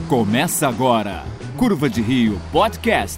Começa agora, Curva de Rio Podcast.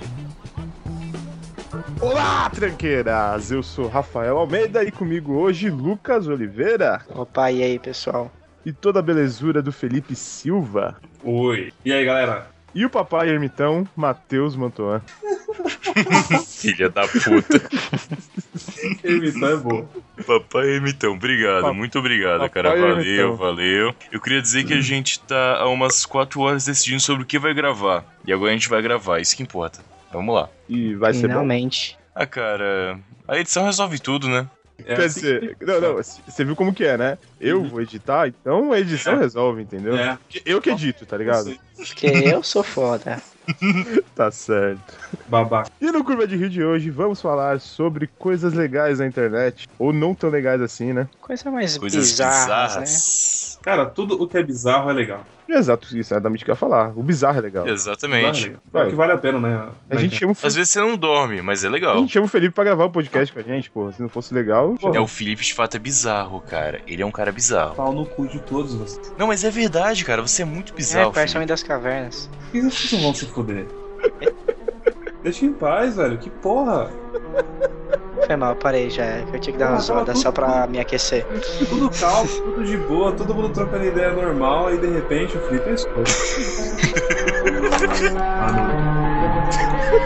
Olá, tranqueiras! Eu sou Rafael Almeida e comigo hoje Lucas Oliveira. Opa, e aí, pessoal? E toda a belezura do Felipe Silva. Oi. E aí, galera? E o papai ermitão, Matheus Mantuan. Filha da puta. Ermitão é bom. Papai Ermitão, obrigado, muito obrigado, Papai cara. Ermitão. Valeu. Eu queria dizer que a gente tá há umas 4 horas decidindo sobre o que vai gravar. E agora a gente vai gravar, isso que importa. Vamos lá. E vai ser bom. Finalmente. Ah, cara, a edição resolve tudo, né? Quer dizer, não, você viu como que é, né? Eu vou editar, então a edição resolve, entendeu? É. Eu que edito, tá ligado? Porque eu sou foda. Tá certo. Babaca. E no Curva de Rio de hoje vamos falar sobre coisas legais na internet, ou não tão legais assim, né? Coisa mais Coisas bizarras, né? bizarras. Cara, tudo o que é bizarro é legal. Exato, isso é exatamente o que eu ia falar. O bizarro é legal. Exatamente. É o que vale a pena, né? A gente chama o Às vezes você não dorme, mas é A legal. gente chama o Felipe pra gravar o podcast com a gente, pô. Se não fosse legal, É, o Felipe de fato é bizarro, cara. Ele é um cara bizarro. Pau no cu de todos vocês. Não, mas é verdade, cara. Você é muito bizarro, Parece Felipe. Homem das Cavernas. Por que vocês não vão se foder? Deixa em paz, velho. Que porra. Foi mal, parei já. Eu tinha que dar uma zoada só pra me aquecer. Tudo calmo, tudo de boa, todo mundo trocando ideia normal, aí de repente o Felipe é escroto. Ah, não.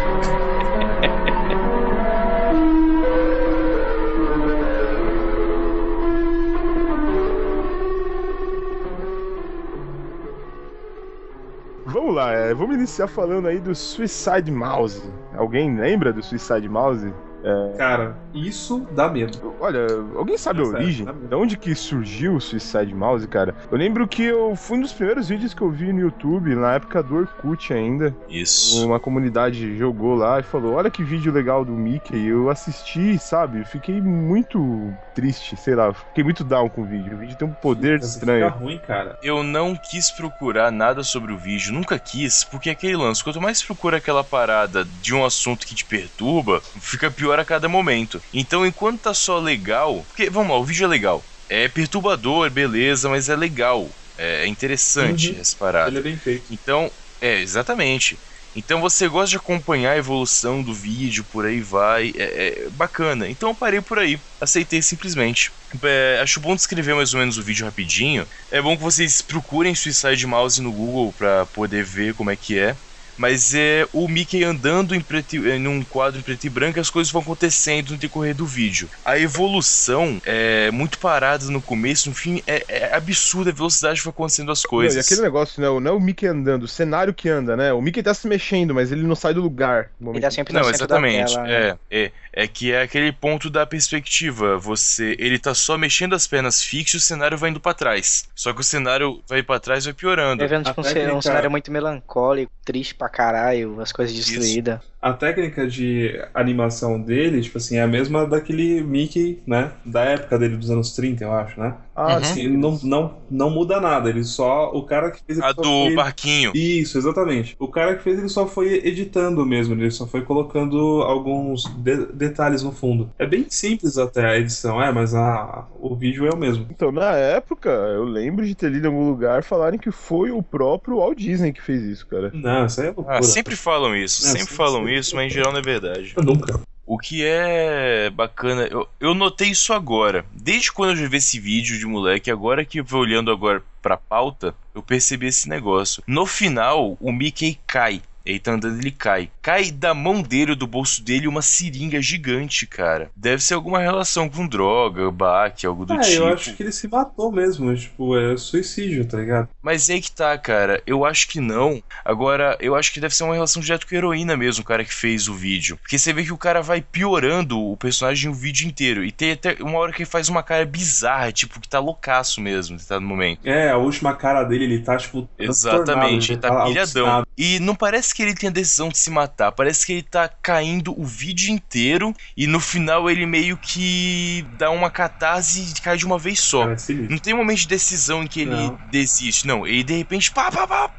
vamos lá, vamos iniciar falando aí do Suicide Mouse. Alguém lembra do Suicide Mouse? Cara, isso dá medo. Olha, alguém sabe a Sério, origem? tá bom. De onde que surgiu o Suicide Mouse, cara? Eu lembro que foi um dos primeiros vídeos que eu vi no YouTube, na época do Orkut ainda. Isso. Uma comunidade jogou lá e falou, olha que vídeo legal do Mickey. Eu assisti, sabe? Fiquei muito triste, sei lá. Fiquei muito down com o vídeo. O vídeo tem um poder Fica estranho. ruim, cara. Eu não quis procurar nada sobre o vídeo, nunca quis, porque é aquele lance, quanto mais procura aquela parada de um assunto que te perturba, fica pior a cada momento. Então, enquanto tá só legal, porque, vamos lá, o vídeo é legal, é perturbador, beleza, mas é legal, é interessante essa parada. Ele é bem feito. Então, exatamente. Então você gosta de acompanhar a evolução do vídeo, por aí vai, é bacana. Então eu parei por aí, aceitei simplesmente. Acho bom descrever mais ou menos o vídeo rapidinho. É bom que vocês procurem Suicide Mouse no Google pra poder ver como é que é. Mas é o Mickey andando num quadro em preto e branco e as coisas vão acontecendo no decorrer do vídeo. A evolução é muito parada no começo, no fim é absurda a velocidade que vai acontecendo as coisas. Não, e aquele negócio, né? Não é o Mickey andando, o cenário que anda, né? O Mickey tá se mexendo, mas ele não sai do lugar. No Ele momento. tá sempre no Não, centro da exatamente. tela, né? É que é aquele ponto da perspectiva. Ele tá só mexendo as pernas fixo e o cenário vai indo pra trás. Só que o cenário vai pra trás e vai piorando. Vai vendo tipo, A técnica- um cenário muito melancólico, triste pra caralho, as coisas destruídas. A técnica de animação dele, tipo assim, é a mesma daquele Mickey, né? Da época dele, dos anos 30, eu acho, né? Ah, Uhum. sim. Ele não muda nada, ele só... O cara que fez... ele A só do foi- barquinho. Isso, exatamente. O cara que fez, ele só foi editando mesmo, ele só foi colocando alguns detalhes no fundo. É bem simples até a edição, mas o vídeo é o mesmo. Então, na época, eu lembro de ter lido em algum lugar falarem que foi o próprio Walt Disney que fez isso, cara. Não, isso aí é loucura. Sempre falam isso, É, sempre falam sempre. isso, mas em geral não é verdade. Nunca. O que é bacana, eu notei isso agora. Desde quando eu já vi esse vídeo de moleque, agora que eu vou olhando agora pra pauta, eu percebi esse negócio. No final, o Mickey cai. Ele tá andando, ele cai. Cai da mão dele, do bolso dele, uma seringa gigante, cara. Deve ser alguma relação com droga, baque, algo do tipo. Eu acho que ele se matou mesmo, tipo, é suicídio, tá ligado? Mas aí que tá, cara. Eu acho que não. Agora, eu acho que deve ser uma relação direta com a heroína mesmo, o cara que fez o vídeo. Porque você vê que o cara vai piorando o personagem o vídeo inteiro. E tem até uma hora que ele faz uma cara bizarra, tipo, que tá loucaço mesmo, tá no momento. A última cara dele, ele tá, tipo... Exatamente, ele tá pilhadão. alucinado. E não parece que ele tem a decisão de se matar, parece que ele tá caindo o vídeo inteiro e no final ele meio que dá uma catarse e cai de uma vez só. Cara, se liga. Não tem um momento de decisão em que ele Não. desiste, não. Ele de repente, pá,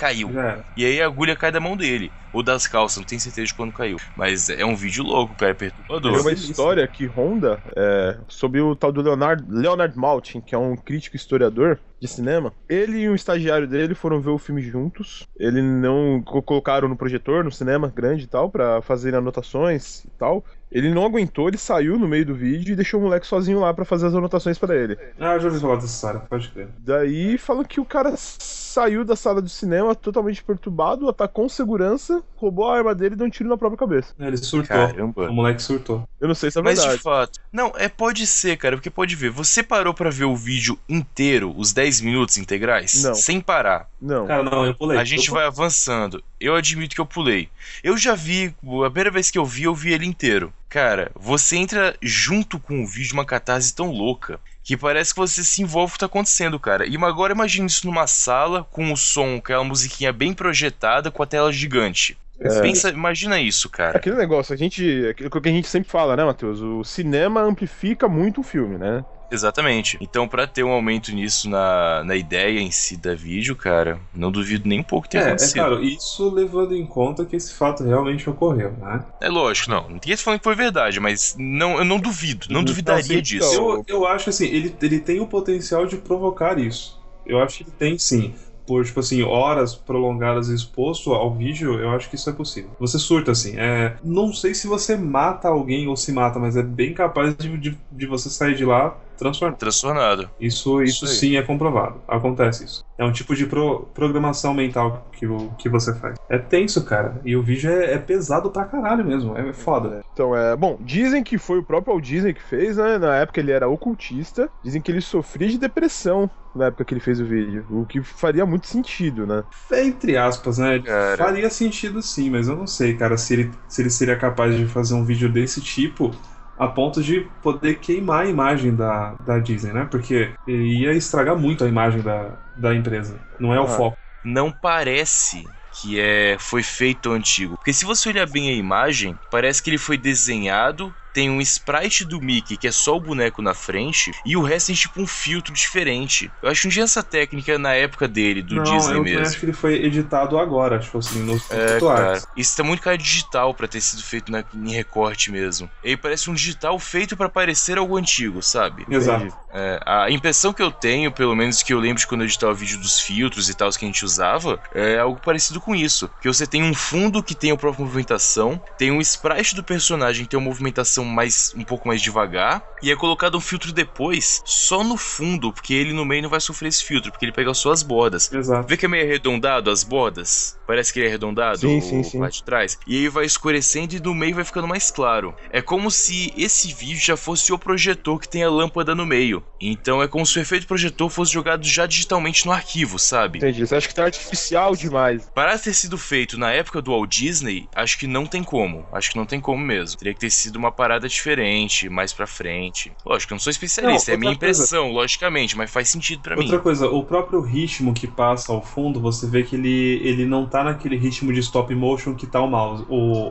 caiu. Já era. E aí a agulha cai da mão dele. Ou das calças, não tenho certeza de quando caiu. Mas é um vídeo louco, cara, é perturbador. Tem uma história que ronda sobre o tal do Leonard Maltin, que é um crítico historiador de cinema. Ele e um estagiário dele foram ver o filme juntos. Ele não colocaram no projetor, no cinema grande e tal, pra fazer anotações e tal. Ele não aguentou, ele saiu no meio do vídeo e deixou o moleque sozinho lá pra fazer as anotações pra ele. Ah, eu já ouvi falar dessa história, pode crer. Daí falam que o cara saiu da sala do cinema totalmente perturbado, atacou um segurança, roubou a arma dele e deu um tiro na própria cabeça. Ele surtou. Caramba. O moleque surtou. Eu não sei se é Mas verdade. de fato. Não, pode ser, cara, porque pode ver. Você parou pra ver o vídeo inteiro, os 10 minutos integrais? Não. Sem parar. Não. Cara, não, eu pulei. A gente vai avançando. Eu admito que eu pulei. Eu já vi, a primeira vez que eu vi ele inteiro. Cara, você entra junto com o vídeo uma catarse tão louca que parece que você se envolve com o que tá acontecendo, cara. E agora imagina isso numa sala com o som, aquela musiquinha bem projetada com a tela gigante. Imagina isso, cara. Aquele negócio, aquilo que a gente sempre fala, né, Matheus? O cinema amplifica muito o filme, né? Exatamente. Então, pra ter um aumento nisso na ideia em si da vídeo, cara, não duvido nem um pouco que tenha acontecido. Claro, isso levando em conta que esse fato realmente ocorreu, né? É lógico, não. Ninguém tá falando que foi verdade, mas eu não duvido. Não duvidaria disso. Eu acho assim, ele tem o potencial de provocar isso. Eu acho que ele tem sim. Por, tipo assim, horas prolongadas exposto ao vídeo, eu acho que isso é possível. Você surta, assim. Não sei se você mata alguém ou se mata, mas é bem capaz de você sair de lá transtornado. Isso sim é comprovado. Acontece isso. É um tipo de programação mental que você faz. É tenso, cara. E o vídeo é pesado pra caralho mesmo. É foda. Então, bom, dizem que foi o próprio Walt Disney que fez, né? Na época ele era ocultista. Dizem que ele sofria de depressão na época que ele fez o vídeo. O que faria muito sentido, né? Entre aspas, né? Cara. Faria sentido sim, mas eu não sei, cara, se ele seria capaz de fazer um vídeo desse tipo a ponto de poder queimar a imagem da Disney, né? Porque ia estragar muito a imagem da empresa. Não é o foco. Não parece que foi feito antigo. Porque se você olhar bem a imagem, parece que ele foi desenhado, tem um sprite do Mickey, que é só o boneco na frente, e o resto tem tipo um filtro diferente. Eu acho que não tinha essa técnica na época dele, do Disney mesmo. Eu acho que ele foi editado agora, tipo assim, nos atuais. Cara, isso tá muito cara digital pra ter sido feito em recorte mesmo. Ele parece um digital feito pra parecer algo antigo, sabe? Exato. A impressão que eu tenho, pelo menos que eu lembro de quando eu editava o vídeo dos filtros e tal que a gente usava, é algo parecido com isso. Que você tem um fundo que tem a própria movimentação, tem um sprite do personagem que tem uma movimentação um pouco mais devagar, e é colocado um filtro depois só no fundo, porque ele no meio não vai sofrer esse filtro, porque ele pega só as bordas. Exato. Vê que é meio arredondado as bordas? Parece que ele é arredondado, sim. parte de trás. E aí vai escurecendo e no meio vai ficando mais claro. É como se esse vídeo já fosse o projetor que tem a lâmpada no meio. Então é como se o efeito projetor fosse jogado já digitalmente no arquivo, sabe? Entendi. Você acha que tá artificial demais? Para ter sido feito na época do Walt Disney, acho que não tem como. Acho que não tem como mesmo. Teria que ter sido uma parada diferente, mais pra frente. Lógico, eu não sou especialista, é a minha impressão, logicamente, mas faz sentido pra mim. Outra coisa, o próprio ritmo que passa ao fundo, você vê que ele não tá naquele ritmo de stop motion que tá o mouse.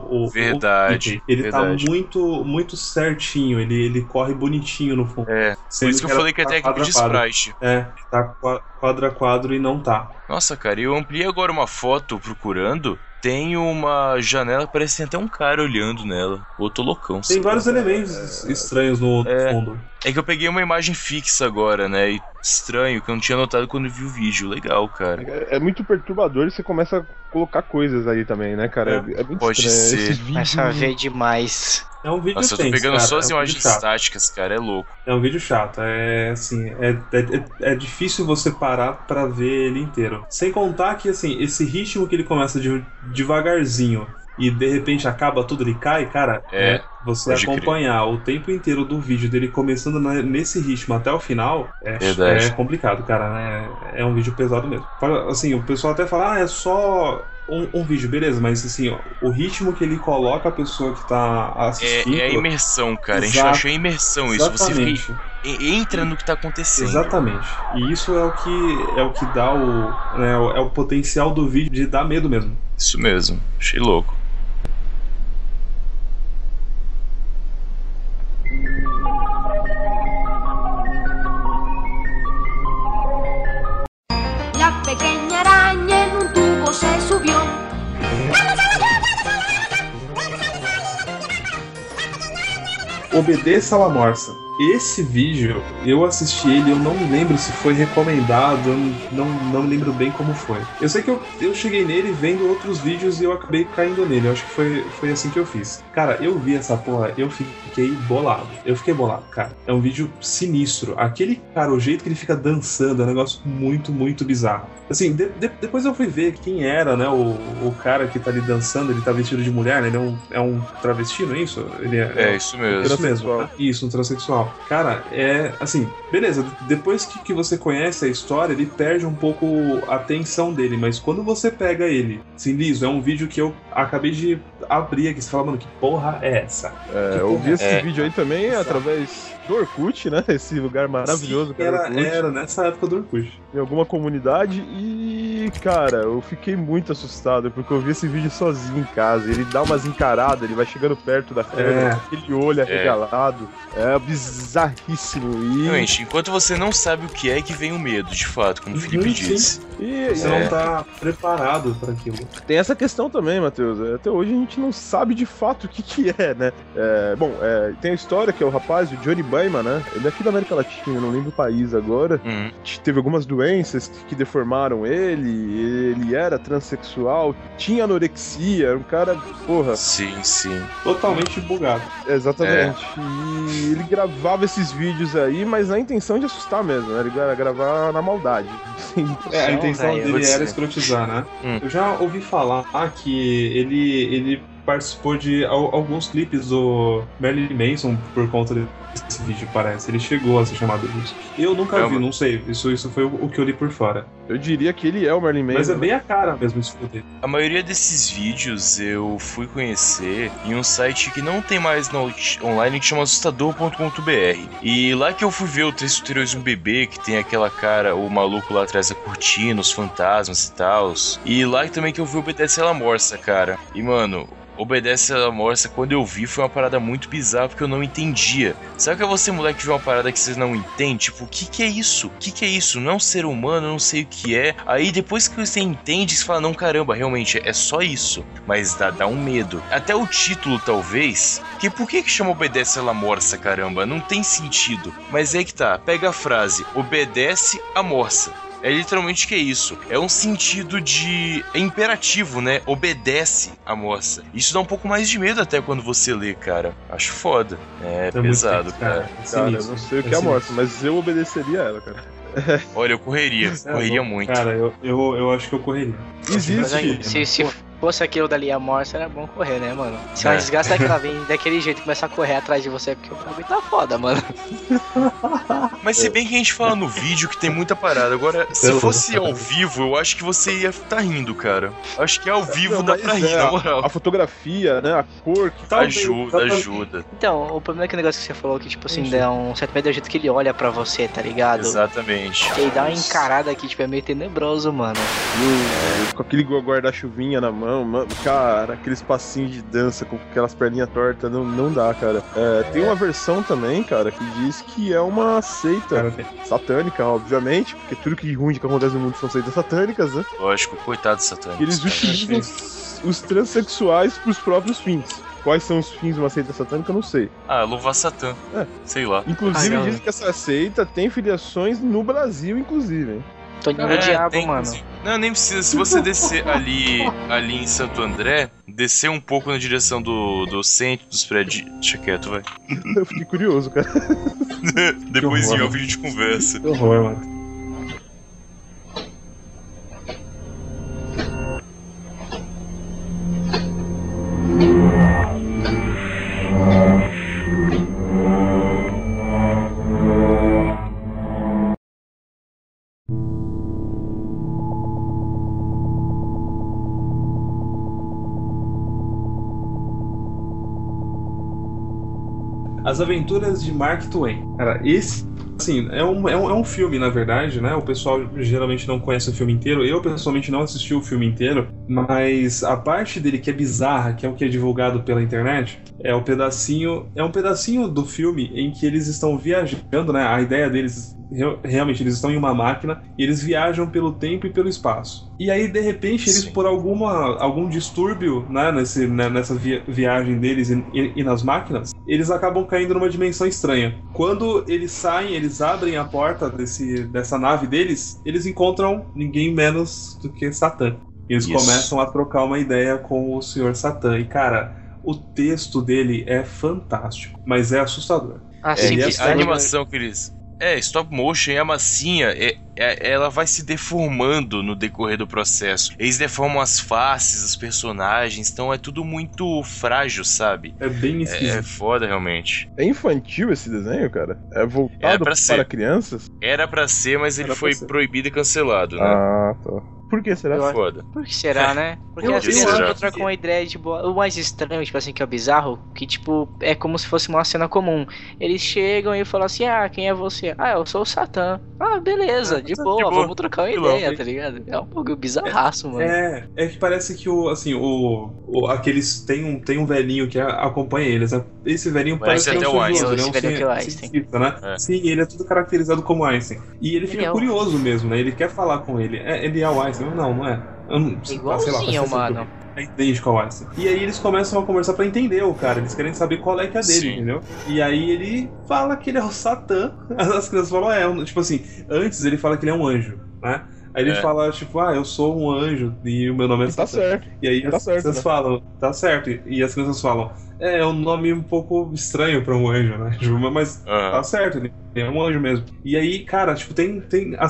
Verdade. Ele tá muito, muito certinho, ele corre bonitinho no fundo. Por isso que eu falei que é técnico de sprite. Tá quadro a quadro e não tá. Nossa, cara, eu ampliei agora uma foto procurando. Tem uma janela que parece que tem até um cara olhando nela. Eu tô loucão. Tem vários elementos estranhos no fundo. É que eu peguei uma imagem fixa agora, né? E estranho, que eu não tinha notado quando vi o vídeo. Legal, cara. É muito perturbador e você começa a colocar coisas ali também, né, cara? É muito Pode estranho. ser. Começa a ver demais. É um vídeo Nossa, tenso, eu tô pegando cara. só as imagens estáticas, cara. É louco. É um vídeo chato. É difícil você parar pra ver ele inteiro. Sem contar que, assim, esse ritmo que ele começa devagarzinho e de repente acaba tudo, ele cai, cara, você acompanhar o tempo inteiro do vídeo dele começando nesse ritmo até o final é complicado, cara, né? É um vídeo pesado mesmo. Assim, o pessoal até fala, é só um vídeo, beleza, mas assim, o ritmo que ele coloca a pessoa que tá assistindo... É a imersão, cara. Exato. A gente achou a imersão, isso. Exatamente. Você entra no que tá acontecendo. Exatamente. E isso é o que dá o potencial do vídeo de dar medo mesmo. Isso mesmo. Achei louco. La pequeña araña en un tubo Obedeça a La Morsa. Esse vídeo, eu assisti ele, eu não lembro se foi recomendado, eu não lembro bem como foi. Eu sei que eu cheguei nele vendo outros vídeos e eu acabei caindo nele, eu acho que foi assim que eu fiz. Cara, eu vi essa porra, eu fiquei bolado. Eu fiquei bolado, cara. É um vídeo sinistro. Aquele cara, o jeito que ele fica dançando, é um negócio muito, muito bizarro. Assim, depois eu fui ver quem era, né, o cara que tá ali dançando, ele tá vestido de mulher, né, ele é um travesti, não é isso? Ele isso mesmo. Isso mesmo, né? Isso, um transexual. Cara, assim, beleza, depois que você conhece a história, ele perde um pouco a tensão dele, mas quando você pega ele, assim, liso, é um vídeo que eu acabei de abrir aqui, você fala, mano, que porra é essa? Eu vi esse vídeo aí também através do Orkut, né? Esse lugar maravilhoso. Sim, era nessa época do Orkut. Em alguma comunidade e, cara, eu fiquei muito assustado porque eu vi esse vídeo sozinho em casa. Ele dá umas encaradas, ele vai chegando perto da câmera, aquele olho arregalado. É bizarríssimo. Realmente, enquanto você não sabe o que é que vem o medo, de fato, como o Felipe disse. Você não tá preparado para aquilo. Tem essa questão também, Matheus. Até hoje a gente não sabe de fato o que é, né? Tem a história que é o rapaz, o Johnny Baiman, né? Ele é aqui da América Latina, não lembro o país agora. Teve algumas doenças que deformaram ele era transexual, tinha anorexia, era um cara, porra. Sim. Totalmente bugado. Exatamente. E ele gravava esses vídeos aí, mas na intenção de assustar mesmo, né? Ele ia gravar na maldade. A intenção dele era escrotizar, né? Eu já ouvi falar que ele participou de alguns clipes do Marilyn Manson por conta desse vídeo, parece. Ele chegou a ser chamado disso. Eu nunca vi, não sei. Isso foi o que eu li por fora. Eu diria que ele é o Marilyn Manson. Mas é bem a cara mesmo isso dele. A maioria desses vídeos eu fui conhecer em um site que não tem mais online, que chama assustador.com.br. E lá que eu fui ver o Três um Bebê, que tem aquela cara, o maluco lá atrás da cortina, os fantasmas e tal. E lá também que eu vi o Obedece a La Morsa, cara. E, mano, Obedece a La Morsa, quando eu vi, foi uma parada muito bizarra, porque eu não entendia. Sabe que você, moleque, vê uma parada que vocês não entendem? Tipo, o que é isso? O que é isso? Não é um ser humano, eu não sei o que é. Aí, depois que você entende, você fala, não, caramba, realmente, é só isso. Mas dá um medo. Até o título, talvez. Que por que chama Obedece a La Morsa, caramba? Não tem sentido. Mas é que tá, pega a frase, Obedece a Morsa. É literalmente que é isso. É um sentido de... É imperativo, né? Obedece a moça. Isso dá um pouco mais de medo até quando você lê, cara. Acho foda. É pesado, cara. Cara, eu não sei o que é a moça, mas eu obedeceria a ela, cara. Olha, eu correria muito. Cara, eu acho que eu correria. Existe. Se fosse aquilo dali a morsa, era bom correr, né, mano? Se uma desgraça daquela vem daquele jeito e começar a correr atrás de você, porque o bagulho tá foda, mano. Mas se bem que a gente fala no vídeo que tem muita parada. Agora, se fosse ao vivo, eu acho que você ia tá rindo, cara. Acho que ao vivo dá pra rir, na moral. A fotografia, né, a cor que tá ajuda. Então, o problema é que o negócio que você falou, que tipo assim, dá um certo medo do jeito que ele olha pra você, tá ligado? Exatamente. Ele dá uma encarada que, tipo, é meio tenebroso, mano. Com aquele guarda-chuvinha na mão, mano, cara, aqueles passinhos de dança com aquelas perninhas tortas, não dá, cara. Tem uma versão também, cara, que diz que é uma seita satânica, obviamente, porque tudo que ruim que acontece no mundo são seitas satânicas, né? Lógico, coitado satânico. Eles utilizam os transexuais pros próprios fins. Quais são os fins de uma seita satânica, eu não sei. Louvar Satã. Sei lá. Inclusive, dizem que essa seita tem filiações no Brasil, inclusive, hein? Toninho do Diabo, mano. Não, nem precisa. Se você descer ali em Santo André, descer um pouco na direção do centro dos prédios. Deixa quieto, vai. Eu fiquei curioso, cara. Depois em vídeo de conversa. Que horror, mano. As Aventuras de Mark Twain. Cara, esse, assim, é um filme, na verdade, né? O pessoal geralmente não conhece o filme inteiro. Eu, pessoalmente, não assisti o filme inteiro. Mas a parte dele que é bizarra, que é o que é divulgado pela internet, é um pedacinho do filme em que eles estão viajando, né? A ideia deles realmente eles estão em uma máquina e eles viajam pelo tempo e pelo espaço. E aí, de repente, eles, por algum distúrbio, né, nessa viagem deles e nas máquinas, eles acabam caindo numa dimensão estranha. Quando eles saem, eles abrem a porta dessa nave deles, eles encontram ninguém menos do que Satã. E eles começam a trocar uma ideia com o Sr. Satã. E, cara, o texto dele é fantástico, mas é assustador. A animação que eles... stop motion e a massinha, ela vai se deformando no decorrer do processo. Eles deformam as faces, os personagens, então é tudo muito frágil, sabe? É bem esquisito. É foda, realmente. É infantil esse desenho, cara? É voltado para crianças? Era pra ser, mas ele foi proibido e cancelado, né? Ah, tá. Por que será? Foda. Por que será, né? Porque às vezes eu troco uma ideia de boa. O mais estranho, tipo assim, que é bizarro, que tipo, é como se fosse uma cena comum. Eles chegam e falam assim, quem é você? Eu sou o Satã. Beleza, de boa, vamos trocar uma ideia, tá ligado? É um pouco bizarraço, mano. É que parece que aqueles tem um velhinho que acompanha eles, né? Esse velhinho parece que é o Einstein, né? Sim, ele é tudo caracterizado como Einstein. E ele fica curioso mesmo, né? Ele quer falar com ele. Ele é o Einstein. Não é. Igualzinho, mano. É idêntico ao Einstein. E aí eles começam a conversar pra entender o cara. Eles querem saber qual é que é a dele, entendeu? E aí ele fala que ele é o Satã. As crianças falam, tipo assim, antes ele fala que ele é um anjo, né? Aí ele fala, tipo, eu sou um anjo e o meu nome é Satã. Tá certo. E aí as crianças falam, tá certo. E as crianças falam, é um nome um pouco estranho pra um anjo, né? Mas tá certo, ele é um anjo mesmo. E aí, cara, tipo, tem a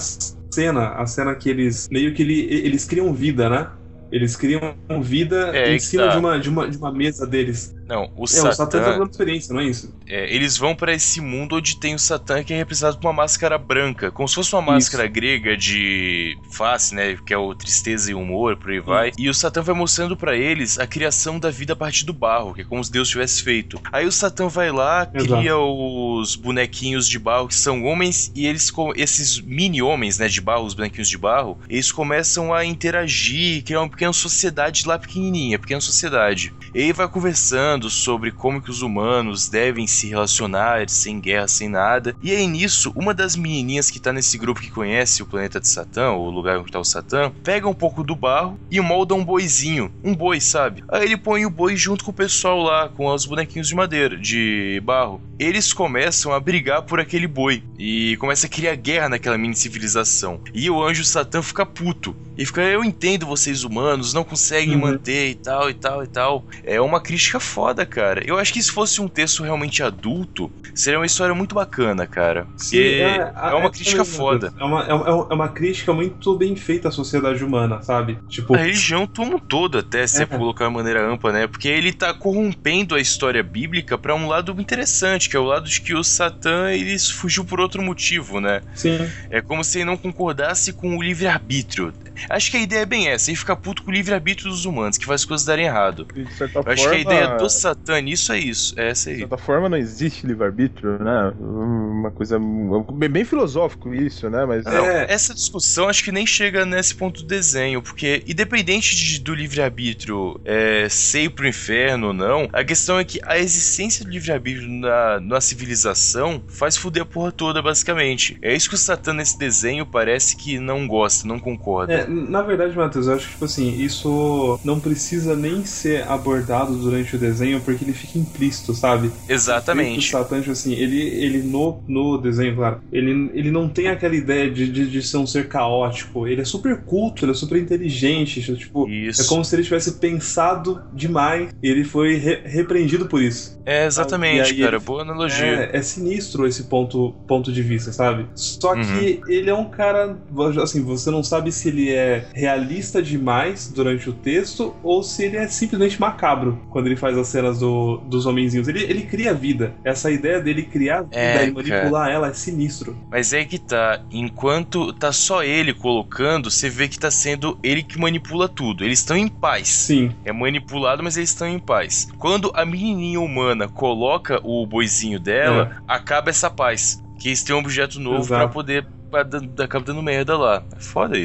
cena que eles meio que eles criam vida, né? Eles criam vida em cima de uma mesa deles. Não, o Satã tá dando experiência, não é isso? Eles vão pra esse mundo onde tem o Satã, que é representado por uma máscara branca, como se fosse uma máscara grega de face, né? Que é o tristeza e humor, por aí vai. E o Satã vai mostrando pra eles a criação da vida a partir do barro, que é como se Deus tivesse feito. Aí o Satã vai lá, cria os bonequinhos de barro que são homens, e esses mini-homens, né, de barro, os bonequinhos de barro, eles começam a interagir, criar uma pequena sociedade lá pequenininha, pequena sociedade. E aí vai conversando sobre como que os humanos devem se relacionar sem guerra, sem nada. E aí nisso, uma das menininhas que tá nesse grupo que conhece o planeta de Satã, o lugar onde tá o Satã, pega um pouco do barro e molda um boizinho, um boi, sabe? Aí ele põe o boi junto com o pessoal lá, com os bonequinhos de madeira, de barro. Eles começam a brigar por aquele boi e começa a criar guerra naquela mini civilização. E o anjo Satã fica puto. E fica, eu entendo vocês humanos, não conseguem manter e tal, e tal, e tal. É uma crítica foda, cara. Eu acho que se fosse um texto realmente adulto, seria uma história muito bacana, cara. Sim, é uma crítica foda. É uma crítica muito bem feita à sociedade humana, sabe? Tipo, a religião como um todo, até, se colocar de maneira ampla, né? Porque ele tá corrompendo a história bíblica pra um lado interessante, que é o lado de que o Satã, ele fugiu por outro motivo, né? Sim. É como se ele não concordasse com o livre-arbítrio. Acho que a ideia é bem essa, ele fica puto com o livre-arbítrio dos humanos, que faz as coisas darem errado. Acho que a ideia do Satã nisso é isso, é essa aí. De certa forma não existe livre-arbítrio, né? Uma coisa bem filosófico isso, né? Mas não, essa discussão acho que nem chega nesse ponto do desenho, porque independente do livre-arbítrio ser ir pro inferno ou não, a questão é que a existência do livre-arbítrio na civilização faz foder a porra toda, basicamente. É isso que o Satã nesse desenho parece que não gosta, não concorda. Na verdade, Matheus, eu acho que, tipo assim, isso não precisa nem ser abordado durante o desenho, porque ele fica implícito, sabe? Exatamente. O Satã, tipo assim, ele no desenho, claro, ele não tem aquela ideia de ser um ser caótico. Ele é super culto, ele é super inteligente, tipo, isso. É como se ele tivesse pensado demais e ele foi repreendido por isso. Exatamente, cara, boa analogia. É sinistro esse ponto de vista, sabe? Só que ele é um cara, assim, você não sabe se ele é realista demais durante o texto ou se ele é simplesmente macabro quando ele faz as cenas dos homenzinhos. Ele cria vida. Essa ideia dele criar vida e manipular ela é sinistro. Mas é que tá, enquanto tá só ele colocando, você vê que tá sendo ele que manipula tudo. Eles estão em paz. Sim. É manipulado, mas eles estão em paz. Quando a menininha humana coloca o boizinho dela, acaba essa paz. Que eles têm um objeto novo pra poder acaba dando merda lá. É foda isso.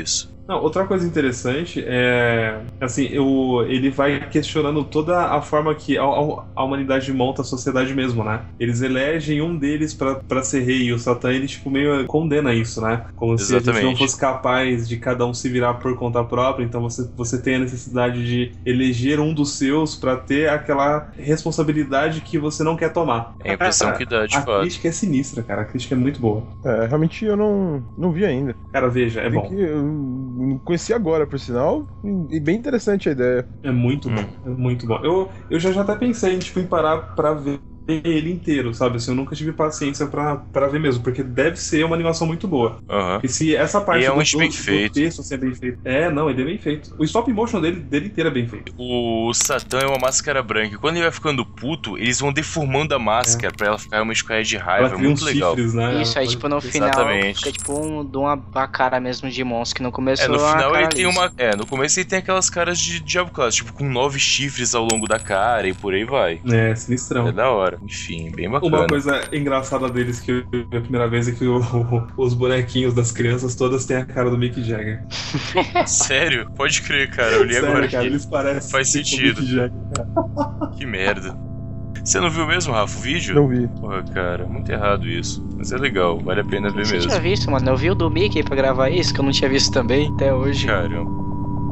Não, outra coisa interessante é, assim, ele vai questionando toda a forma que a humanidade monta a sociedade mesmo, né? Eles elegem um deles pra ser rei, e o Satã, ele, tipo, meio condena isso, né? Como se a gente não fosse capaz de cada um se virar por conta própria, então você tem a necessidade de eleger um dos seus pra ter aquela responsabilidade que você não quer tomar. É a impressão que dá, de fato. A crítica é sinistra, cara, a crítica é muito boa. Realmente eu não vi ainda. Cara, veja, é bom. Eu conheci agora, por sinal, e bem interessante a ideia. É muito bom, é muito bom. Eu já até pensei em parar pra ver ele inteiro, sabe? Assim, eu nunca tive paciência pra ver mesmo, porque deve ser uma animação muito boa. E se essa parte do texto assim, é bem feito. Não, ele é bem feito. O stop motion dele inteiro é bem feito. O Satã é uma máscara branca. Quando ele vai ficando puto, eles vão deformando a máscara pra ela ficar uma esquadra de raiva. Ela é muito legal. Chifres, né? Isso, aí tipo no final fica tipo de uma cara mesmo de monstro, que no começo no final ele tem uma... no começo ele tem aquelas caras de Diablo Class, tipo com 9 chifres ao longo da cara e por aí vai. Sinistrão. É da hora. Enfim, bem bacana. Uma coisa engraçada deles que eu vi a primeira vez é que os bonequinhos das crianças todas têm a cara do Mick Jagger. Sério? Pode crer, cara. Eu li Sério, agora cara, aqui. Eles parecem faz sentido. Mick Jagger, que merda. Você não viu mesmo, Rafa, o vídeo? Não vi. Porra, cara, muito errado isso. Mas é legal, vale a pena ver mesmo. Você tinha visto, mano? Eu vi o do Mickey pra gravar isso, que eu não tinha visto também até hoje. Caramba.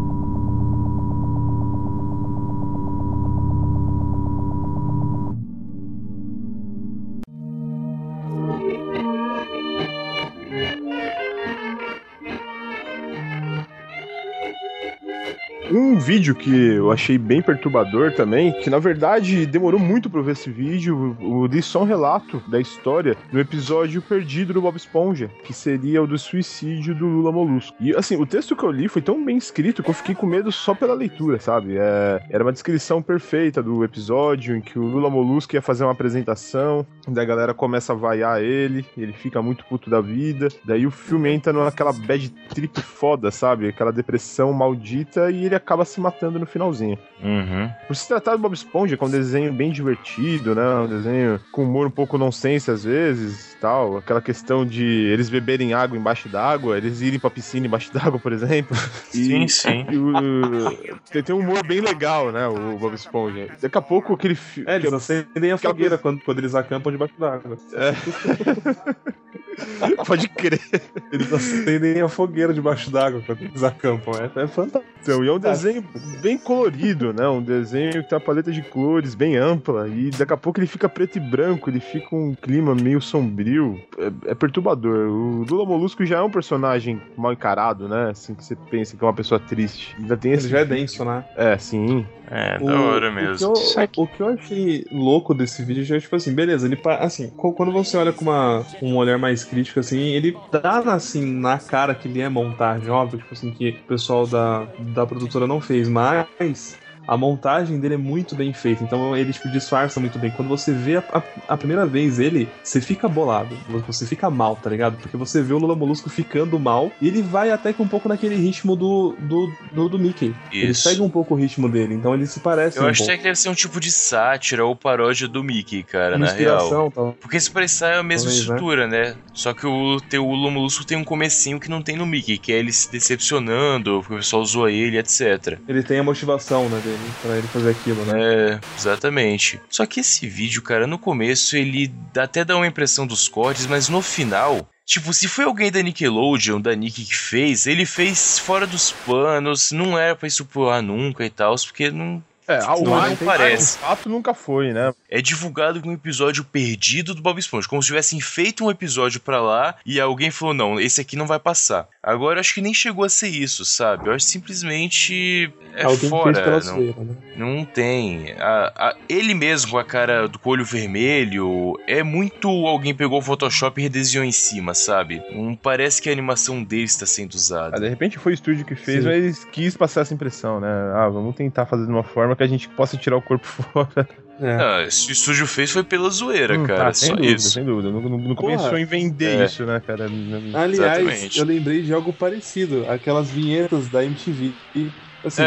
Um vídeo que eu achei bem perturbador também, que na verdade demorou muito pra eu ver esse vídeo, eu li só um relato da história no episódio perdido do Bob Esponja, que seria o do suicídio do Lula Molusco. E assim, o texto que eu li foi tão bem escrito que eu fiquei com medo só pela leitura, sabe? Era uma descrição perfeita do episódio em que o Lula Molusco ia fazer uma apresentação, daí a galera começa a vaiar ele fica muito puto da vida, daí o filme entra naquela bad trip foda, sabe? Aquela depressão maldita e ele acaba se matando no finalzinho. Por se tratar do Bob Esponja, que é um desenho bem divertido, né? Um desenho com humor um pouco nonsense às vezes, tal. Aquela questão de eles beberem água embaixo d'água, eles irem pra piscina embaixo d'água, por exemplo. Sim. Tem um humor bem legal, né? O Bob Esponja. Daqui a pouco aquele filme... eles acendem a fogueira quando eles acampam debaixo d'água. Pode crer. Eles acendem a fogueira debaixo d'água quando eles acampam. É fantástico. Então, e é um desenho bem colorido, né? Um desenho que tem uma paleta de cores bem ampla. E daqui a pouco ele fica preto e branco, ele fica um clima meio sombrio. É perturbador. O Lula Molusco já é um personagem mal encarado, né? Assim, que você pensa que é uma pessoa triste. Ainda tem esse... Ele já é denso, né? Sim. Da hora mesmo. O que eu achei louco desse vídeo é, tipo assim, beleza, ele assim, quando você olha com um olhar mais crítico, assim, ele dá, assim, na cara que ele é montagem, óbvio, tipo assim, que o pessoal da produtora não fez, mas a montagem dele é muito bem feita, então ele tipo, disfarça muito bem. Quando você vê a primeira vez ele, você fica bolado, você fica mal, tá ligado? Porque você vê o Lula Molusco ficando mal, e ele vai até que um pouco naquele ritmo do Mickey. Isso. Ele segue um pouco o ritmo dele, então ele se parece Eu acho até que deve ser um tipo de sátira ou paródia do Mickey, cara, na real. Tá? Porque se parecer é a mesma estrutura, né? Só que o Lula Molusco tem um comecinho que não tem no Mickey, que é ele se decepcionando, porque o pessoal zoa ele, etc. Ele tem a motivação, né, dele, pra ele fazer aquilo, né? Exatamente. Só que esse vídeo, cara, no começo ele até dá uma impressão dos cortes, mas no final... Tipo, se foi alguém da Nickelodeon, da Nick que fez, ele fez fora dos panos, não era pra isso pro ar nunca e tal, porque não... não parece. O fato nunca foi, né? É divulgado com um episódio perdido do Bob Esponja, como se tivessem feito um episódio pra lá e alguém falou, não, esse aqui não vai passar. Agora, acho que nem chegou a ser isso, sabe? Eu acho que simplesmente alguém fora. Fez pela zoeira, né? Não tem. Ele mesmo com a cara do olho vermelho, é muito alguém pegou o Photoshop e redesenhou em cima, sabe? Não parece que a animação dele está sendo usada. De repente foi o estúdio que fez, mas quis passar essa impressão, né? Vamos tentar fazer de uma forma que a gente possa tirar o corpo fora. Se o estúdio fez foi pela zoeira, cara. Só isso. Sem dúvida. Não pensou em vender isso, né, cara? Aliás, exatamente. Eu lembrei de algo parecido. Aquelas vinhetas da MTV. Assim,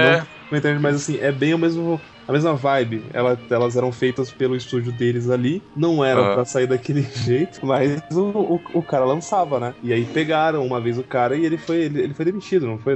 internet, mas assim, é bem a mesma vibe. Elas eram feitas pelo estúdio deles ali, não era pra sair daquele jeito, mas o cara lançava, né? E aí pegaram uma vez o cara e ele foi demitido, não foi?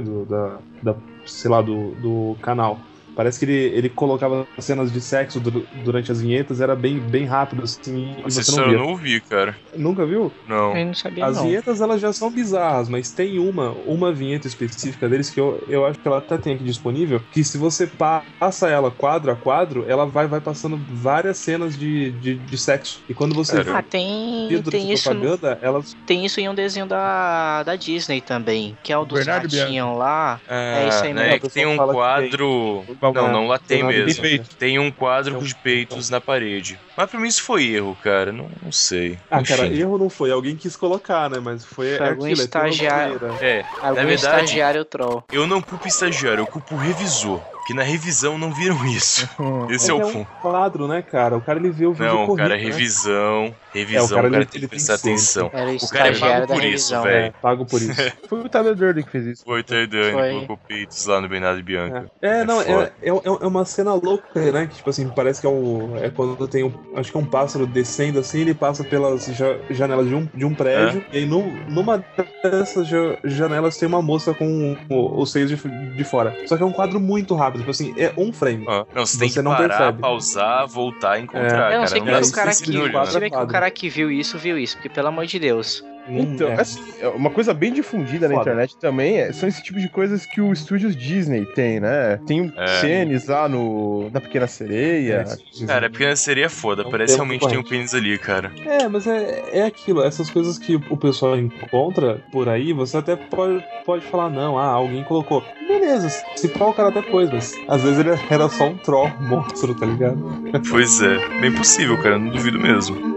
Do canal. Parece que ele colocava cenas de sexo durante as vinhetas, era bem rápido, assim. Você não via. Eu não ouvi, cara. Nunca viu? Não. Eu não sabia, As vinhetas, elas já são bizarras, mas tem uma vinheta específica deles que eu acho que ela até tem aqui disponível, que se você passa ela quadro a quadro, ela vai passando várias cenas de sexo. E quando você tem isso propaganda, elas... Tem isso em um desenho da Disney também, que é o dos ratinhos lá. É isso aí mesmo. É que tem um quadro... Não, lá tem mesmo. Tem um quadro com os peitos na parede. Mas pra mim isso foi erro, cara. Não sei. Enfim. Cara, erro não foi. Alguém quis colocar, né? Mas foi algum aquilo. Estagiário. Na verdade, estagiário troll. Eu não culpo o estagiário, eu culpo o revisor. Que na revisão não viram isso. Esse é o ponto. É um quadro, né, cara? O cara ele vê o vídeo corrido. Não, cara, revisão, o cara tem que prestar atenção. O cara é pago por isso, velho. Pago por isso. Foi o Tyler Durden que fez isso. Foi o Tyler Durden que colocou peitos lá no Bernardo e Bianca. É uma cena louca, né? Que tipo assim, parece que é quando tem acho que é um pássaro descendo assim, ele passa pelas janelas de um prédio, e aí numa dessas janelas tem uma moça com os seios de fora. Só que é um quadro muito rápido. Tipo assim, é um frame. Não, você tem que parar, pausar, voltar e encontrar, eu não sei cara. que o cara que viu isso, porque pelo amor de Deus. Então, assim, uma coisa bem difundida na internet também são esse tipo de coisas que o estúdios Disney tem, né? Tem pênis lá na Pequena Sereia. Cara, a Pequena Sereia é foda, parece realmente tem um pênis ali, cara. Mas é aquilo, essas coisas que o pessoal encontra por aí, você até pode falar, não, alguém colocou. Beleza, se pá o cara até pôs, mas às vezes ele era só um troll monstro, tá ligado? Pois é, bem possível, cara, não duvido mesmo.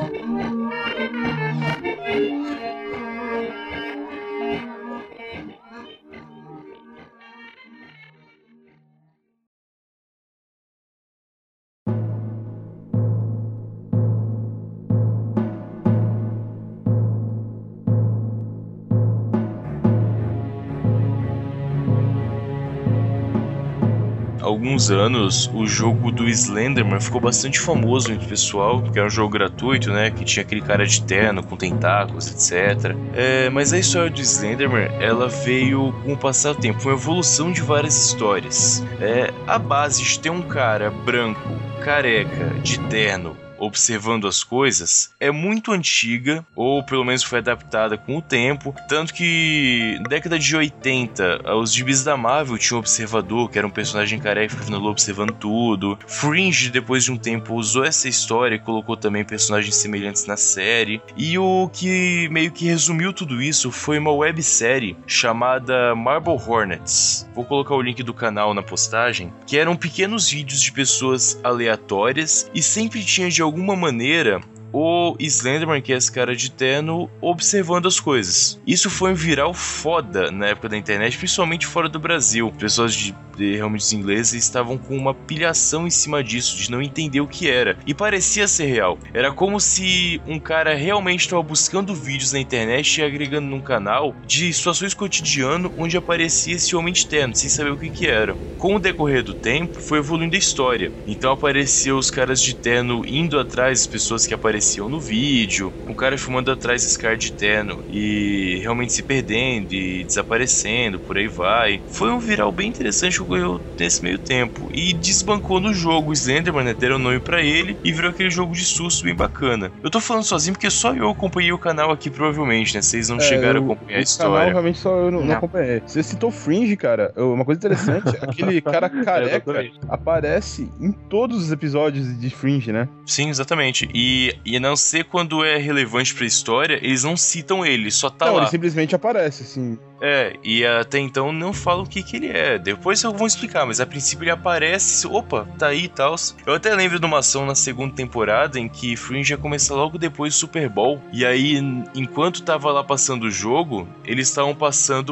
Alguns anos, o jogo do Slenderman ficou bastante famoso entre o pessoal, porque era um jogo gratuito, né, que tinha aquele cara de terno com tentáculos, etc. Mas a história do Slenderman, ela veio com o passar do tempo, foi uma evolução de várias histórias. A base de ter um cara branco, careca, de terno, observando as coisas, é muito antiga, ou pelo menos foi adaptada com o tempo, tanto que na década de 80, os gibis da Marvel tinham um observador, que era um personagem careca que ficava observando tudo. Fringe, depois de um tempo, usou essa história e colocou também personagens semelhantes na série, e o que meio que resumiu tudo isso foi uma websérie chamada Marble Hornets. Vou colocar o link do canal na postagem, que eram pequenos vídeos de pessoas aleatórias, e sempre tinha de alguma maneira o Slenderman, que é esse cara de terno, observando as coisas. Isso foi um viral foda na época da internet, principalmente fora do Brasil. Pessoas de realmente ingleses estavam com uma pilhação em cima disso, de não entender o que era. E parecia ser real. Era como se um cara realmente estava buscando vídeos na internet e agregando num canal de situações cotidianas onde aparecia esse homem de terno, sem saber o que era. Com o decorrer do tempo, foi evoluindo a história. Então apareciam os caras de terno indo atrás das pessoas que apareciam no vídeo, um cara filmando atrás desse cara de terno e realmente se perdendo e desaparecendo, por aí vai. Foi um viral bem interessante que ocorreu nesse meio tempo e desbancou no jogo. O Slenderman, né, deram nome pra ele e virou aquele jogo de susto bem bacana. Eu tô falando sozinho porque só eu acompanhei o canal aqui, provavelmente, né? Vocês não chegaram a acompanhar a história. Canal, realmente só eu não acompanhei. Você citou Fringe, cara. Uma coisa interessante, aquele cara careca aparece em todos os episódios de Fringe, né? Sim, exatamente. E a não ser quando é relevante pra história, eles não citam ele, só tá lá. Ele simplesmente aparece, assim. E até então não falam o que ele é. Depois eu vou explicar, mas a princípio ele aparece, opa, tá aí e tal. Eu até lembro de uma ação na segunda temporada em que Fringe ia começar logo depois do Super Bowl. E aí, enquanto tava lá passando o jogo, eles estavam passando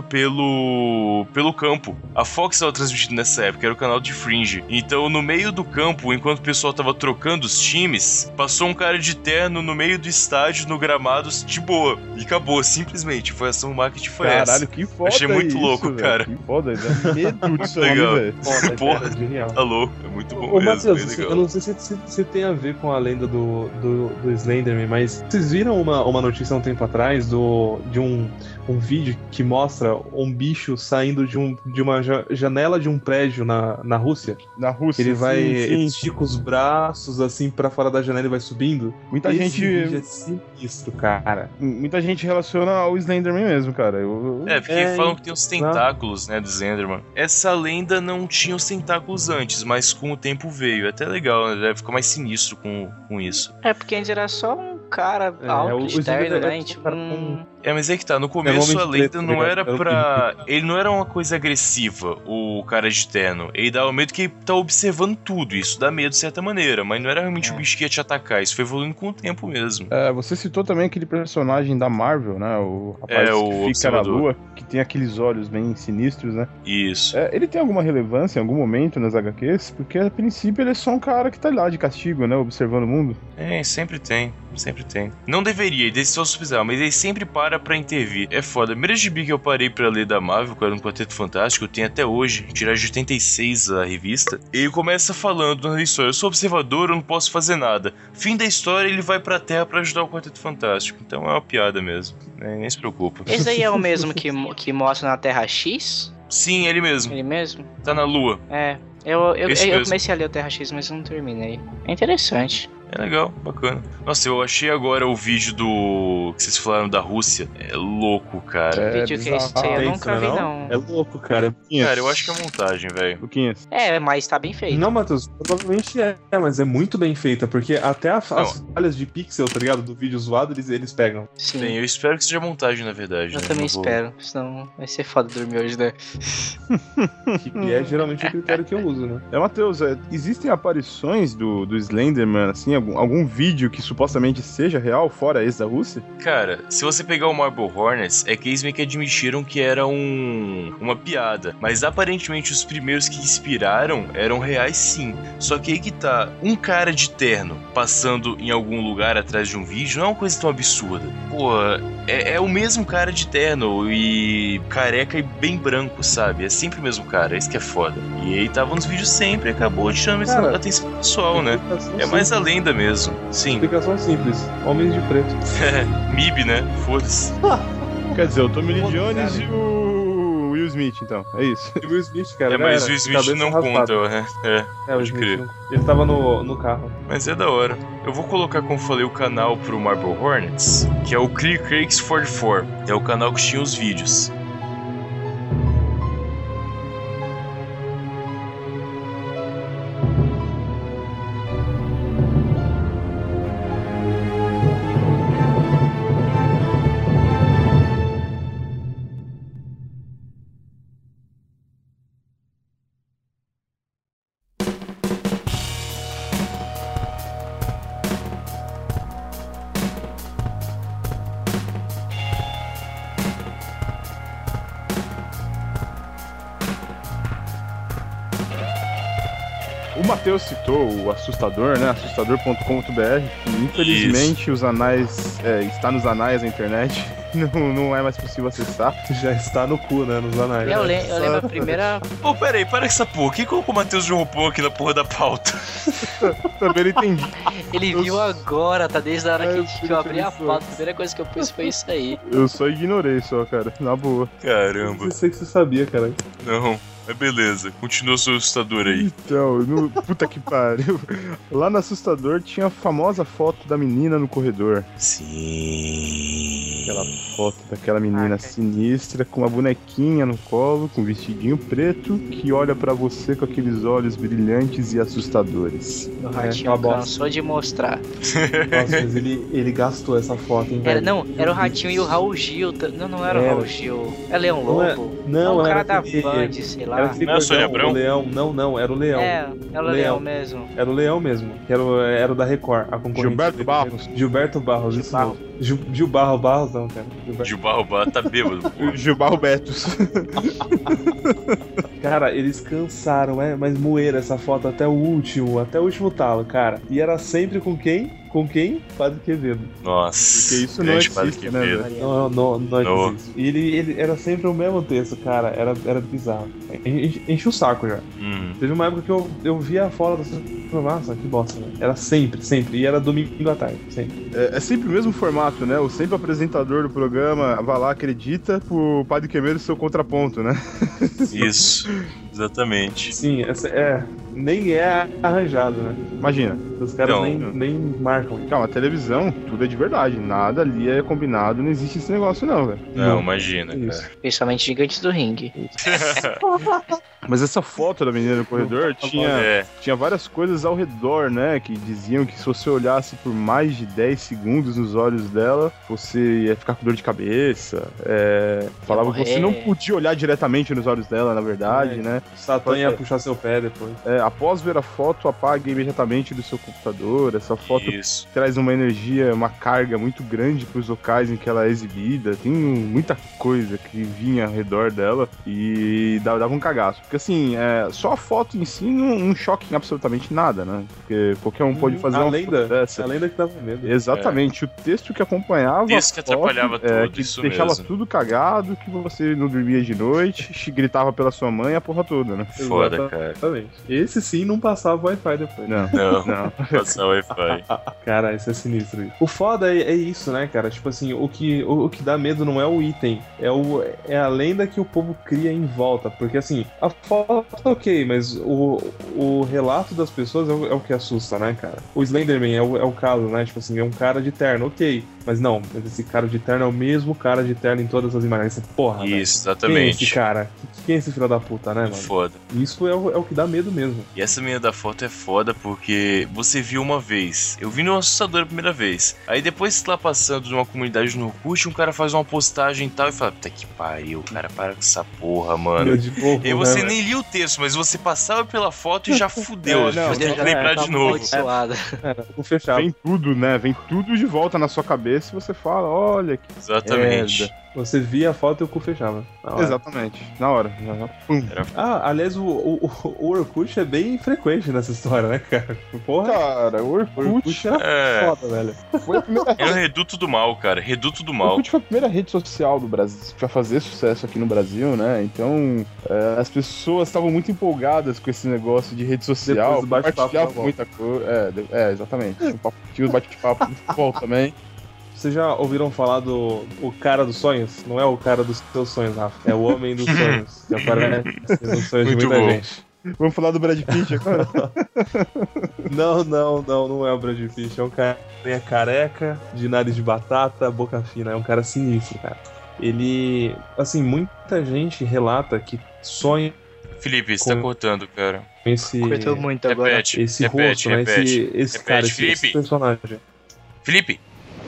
pelo campo. A Fox estava transmitindo nessa época, era o canal de Fringe. Então, no meio do campo, enquanto o pessoal tava trocando os times, passou um cara de terno no meio do estádio, no gramado, de boa. E acabou, simplesmente. Foi a ação marketing, foi essa. Caralho, que foda. Achei muito isso, louco, véio. cara. Que foda, dá medo disso aí, Legal. velho. Porra, genial. tá louco. É muito bom Ô, mesmo. Matheus, bem legal. eu não sei se tem a ver com a lenda do Slenderman, mas vocês viram uma notícia há um tempo atrás de um vídeo que mostra um bicho saindo de uma janela de um prédio na Rússia? Na Rússia, Ele vai, sim. ele estica os braços assim pra fora da janela e vai subindo. Muita Esse gente... vídeo é sinistro, cara. Muita gente relaciona ao Slenderman mesmo, cara. Porque falam que tem os tentáculos, né, do Slenderman. Essa lenda não tinha os tentáculos antes, mas com o tempo veio. É até legal, né? Ficou mais sinistro com isso. Porque antes era só um cara alto, externo, né? Tipo, mas é que tá, no começo a lenda preto, não era ligado? pra... Ele não era uma coisa agressiva, o cara de terno. Ele dava medo que ele tá observando tudo, isso dá medo de certa maneira, mas não era realmente o bicho que ia te atacar, isso foi evoluindo com o tempo mesmo. Você citou também aquele personagem da Marvel, né? O rapaz o que fica observador. na lua, que tem aqueles olhos bem sinistros, né? Isso. Ele tem alguma relevância em algum momento nas HQs? Porque a princípio ele é só um cara que tá lá de castigo, né? Observando o mundo. Sempre tem. Não deveria, ele deixa só superar, mas ele sempre para pra intervir. É foda. A primeira gibi que eu parei pra ler da Marvel, que era um Quarteto Fantástico, eu tenho até hoje, tiragem de 86 a revista. Ele começa falando na história: eu sou observador, eu não posso fazer nada. Fim da história, ele vai pra Terra pra ajudar o Quarteto Fantástico. Então é uma piada mesmo, nem se preocupa. Esse aí é o mesmo que mostra na Terra X? Sim, ele mesmo. Ele mesmo? Tá na Lua. Eu mesmo. comecei a ler o Terra X, mas não terminei. É interessante. É legal, bacana. Nossa, eu achei agora o vídeo do... que vocês falaram da Rússia. É louco, cara. Que vídeo que é esse aí? Eu nunca vi, não. É louco, cara. Cara, eu acho que é montagem, velho. Luquinhas. Mas tá bem feito. Não, Matheus, provavelmente mas é muito bem feita, porque até as falhas de pixel, tá ligado? Do vídeo zoado, eles pegam. Sim. Bem, eu espero que seja montagem, na verdade. Eu né? também Não vou- espero, senão vai ser foda dormir hoje, né? Que é geralmente o critério que eu uso, né? Matheus, existem aparições do Slenderman, assim, algum vídeo que supostamente seja real, fora esse da Rússia? Cara, se você pegar o Marble Hornets, é que eles meio que admitiram que era uma piada. Mas aparentemente os primeiros que inspiraram eram reais, sim. Só que aí que tá, um cara de terno passando em algum lugar atrás de um vídeo não é uma coisa tão absurda. Porra, é o mesmo cara de terno e careca e bem branco, sabe? É sempre o mesmo cara, isso que é foda. E aí tava nos vídeos sempre e acabou chamando essa atenção pessoal, né? É mais a lenda mesmo. Sim. Explicação simples. Homens de preto. MIB, né? Foda-se. Quer dizer, o Tommy Lee Jones e o Will Smith, então. É isso. E o Will Smith, cara. Mas o Will Smith não conta, né? o Pode crer. Smith ele tava no carro. Mas é da hora. Eu vou colocar, como falei, o canal pro Marble Hornets, que é o Clear Cakes 44. É o canal que tinha os vídeos. O Matheus citou o Assustador, né? Assustador.com.br. Infelizmente, os anais... está nos anais da internet. Não é mais possível acessar. Já está no cu, né? Nos anais. Eu lembro a primeira... Pô, peraí, para com essa porra. Quem colocou o Matheus de roupão aqui na porra da pauta? Também não entendi. Ele viu agora, tá desde a hora que eu abri a pauta. A primeira coisa que eu pus foi isso aí. Eu só ignorei só, cara. Na boa. Caramba. Eu sei que você sabia, cara. Não. Mas beleza, continua seu assustador aí. Então, puta que pariu. Lá no Assustador tinha a famosa foto da menina no corredor. Sim. Aquela foto daquela menina sinistra com uma bonequinha no colo, com um vestidinho preto, que olha pra você com aqueles olhos brilhantes e assustadores. O ratinho cansou de mostrar. Nossa, mas ele gastou essa foto, hein, velho? Era o ratinho e o Raul Gil. Não era o Raul Gil. É Leão Lobo? Não, o cara era da Band, sei lá. Não é Sônia Abrão? O Leão, não, era o Leão. Era o Leão mesmo. Era o Leão mesmo, que era o da Record, a concorrente. Gilberto Barros. Gilberto Barros, isso mesmo. Gil Barros não, cara. Gil Barros tá bêbado. Gilbarro Betos. Cara, eles cansaram, mas moeram essa foto até o último talo, cara. E era sempre com quem? Com quem? Padre Quevedo. Nossa. Porque isso não existe, né, velho? Não existe. E ele era sempre o mesmo texto, cara. Era bizarro. Enche o saco já. Teve uma época que eu via a foto assim, nossa, que bosta, né? Era sempre. E era domingo à tarde, sempre. É sempre o mesmo formato, né? O sempre apresentador do programa vai lá, acredita, pro Padre Quevedo ser o contraponto, né? Isso, exatamente. Sim, nem é arranjado, né? Imagina. Os caras Não. nem marcam. Calma, a televisão, tudo é de verdade. Nada ali é combinado, não existe esse negócio não, velho. Não, imagina, Isso. cara. Principalmente Gigantes do Ringue. Mas essa foto da menina no corredor tinha várias coisas ao redor, né? Que diziam que se você olhasse por mais de 10 segundos nos olhos dela, você ia ficar com dor de cabeça. Falava que você não podia olhar diretamente nos olhos dela, na verdade, né? Satã ia puxar seu pé depois. Após ver a foto, apague imediatamente do seu computador. Essa foto traz uma energia, uma carga muito grande para os locais em que ela é exibida. Tem muita coisa que vinha ao redor dela e dava um cagaço. Porque assim, só a foto em si não choca em absolutamente nada, né? Porque qualquer um pode fazer uma foto dessa. A lenda que dava medo. Exatamente, o texto que acompanhava. O texto que atrapalhava tudo, que isso deixava mesmo. tudo cagado, que você não dormia de noite, gritava pela sua mãe a porra toda, né? Foda, cara. Exatamente. Esse sim não passava Wi-Fi depois. Não. Passar Wi-Fi. Cara, isso é sinistro. O foda é isso, né, cara? Tipo assim, o que dá medo não é o item, é a lenda que o povo cria em volta. Porque assim, a foto ok, mas o relato das pessoas é o que assusta, né, cara? O Slenderman é o caso, né? Tipo assim, é um cara de terno, ok. Mas não, esse cara de terno é o mesmo cara de terno em todas as imagens. Porra, Isso, velho. exatamente. Quem é esse cara? Quem é esse filho da puta, né, mano? Foda. Isso é o que dá medo mesmo. E essa menina da foto é foda porque você viu uma vez. Eu vi no assustador a primeira vez. Aí depois lá passando numa comunidade no Orkut, um cara faz uma postagem e tal e fala, puta que pariu, cara, para com essa porra, mano. E aí você nem lia o texto, mas você passava pela foto e já fudeu. Você tem que lembrar de novo. Vou fechar. Vem tudo, né? Vem tudo de volta na sua cabeça e você fala, olha que Exatamente. merda. Você via a foto e o cu fechava. Exatamente, na hora. Pum. Aliás, o Orkut é bem frequente nessa história, né, cara? Porra. Cara, o Orkut É. Foda, velho. foi a primeira... É o reduto do mal, cara. Reduto do O mal. Orkut foi a primeira rede social do Brasil pra fazer sucesso aqui no Brasil, né? Então, as pessoas estavam muito empolgadas com esse negócio de rede social. Depois do bate-papo Compartilhavam muita coisa. Exatamente. Tinha o bate-papo muito bom também. Vocês já ouviram falar o cara dos sonhos? Não é o cara dos seus sonhos, Rafa. É o homem dos sonhos. Que aparece nos sonhos de Muito muita bom. gente. Vamos falar do Brad Pitt agora? Não é o Brad Pitt. É um cara careca, de nariz de batata, boca fina. É um cara sinistro, cara. Ele... Assim, muita gente relata que sonha Felipe, você tá cortando, cara. com esse... Cortou muito agora. Repete, Esse repete, rosto, né? repete. Esse cara, esse Felipe. personagem. Felipe!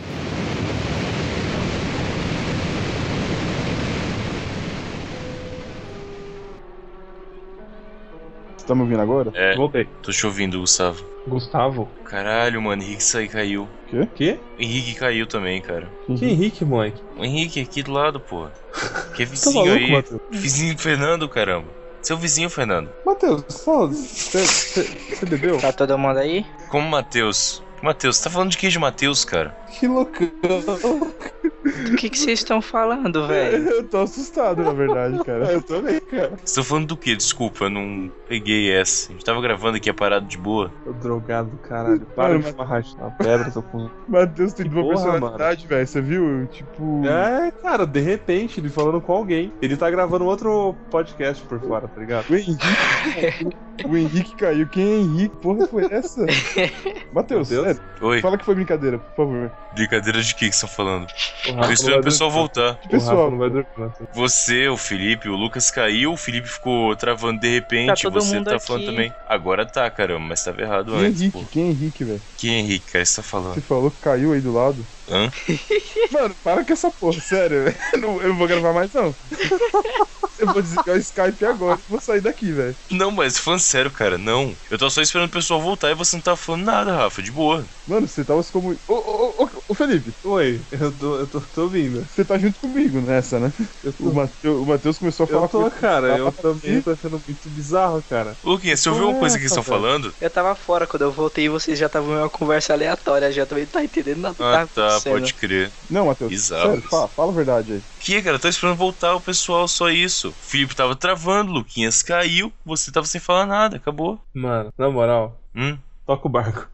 Você tá me ouvindo agora? É, Voltei. tô te ouvindo, Gustavo. Gustavo? Caralho, mano, Henrique caiu. Quê? Henrique caiu também, cara. Que Henrique, moleque? O Henrique aqui do lado, porra. Que é Tá vizinho maluco, aí. Matheus? Vizinho do Fernando, caramba. Seu vizinho, Fernando. Matheus, você bebeu? Tá todo mundo aí? Como Matheus? Matheus, você tá falando de quem de Matheus, cara? Que loucão. Do que vocês estão falando, velho? Eu tô assustado, na verdade, cara. Eu também, cara. Vocês estão falando do quê? Desculpa, eu não peguei essa. A gente tava gravando aqui a parada de boa. Tô drogado do caralho. Para de arrastar a pedra, seu cu. Matheus tem uma Porra, personalidade, velho. Você viu? Tipo. É, cara, de repente, ele falando com alguém. Ele tá gravando outro podcast por fora, tá ligado? O Henrique caiu. Quem é Henrique? Porra, foi essa? Matheus, Meu Deus. sério, Oi, fala que foi brincadeira, por favor. brincadeira de que vocês estão falando? O Tô Rafa esperando não o pessoal vai voltar. dormir. O Pessoal. Rafa não vai dormir, Matheus. Você, o Felipe, o Lucas caiu, o Felipe ficou travando de repente, Tá todo você mundo tá falando aqui. também. Agora tá, caramba, mas tava errado Quem é antes, Henrique? pô. Quem é Henrique, velho? Quem é Henrique, cara, você tá falando? Você falou que caiu aí do lado. Hã? Mano, para com essa porra, sério, velho. Eu não vou gravar mais, não. Eu vou desligar o Skype agora e vou sair daqui, velho. Não, mas falando sério, cara, não. Eu tô só esperando o pessoal voltar e você não tá falando nada, Rafa, de boa. Mano, você tava se como... Ô, Felipe. Oi, eu tô ouvindo. Você tá junto comigo nessa, né? O Matheus começou a falar... Eu tô, cara, eu também tô achando muito bizarro, cara. Luquinhas, você ouviu alguma coisa que eles estão falando? Eu tava fora, quando eu voltei e vocês já estavam em uma conversa aleatória, já também não tá entendendo nada. Ah, tá, pode crer. Não, Matheus, Bizarro. sério, fala a verdade aí. Que, cara, eu tô esperando voltar o pessoal, só isso. O Felipe tava travando, Luquinhas caiu, você tava sem falar nada, acabou. Mano, na moral, toca o barco.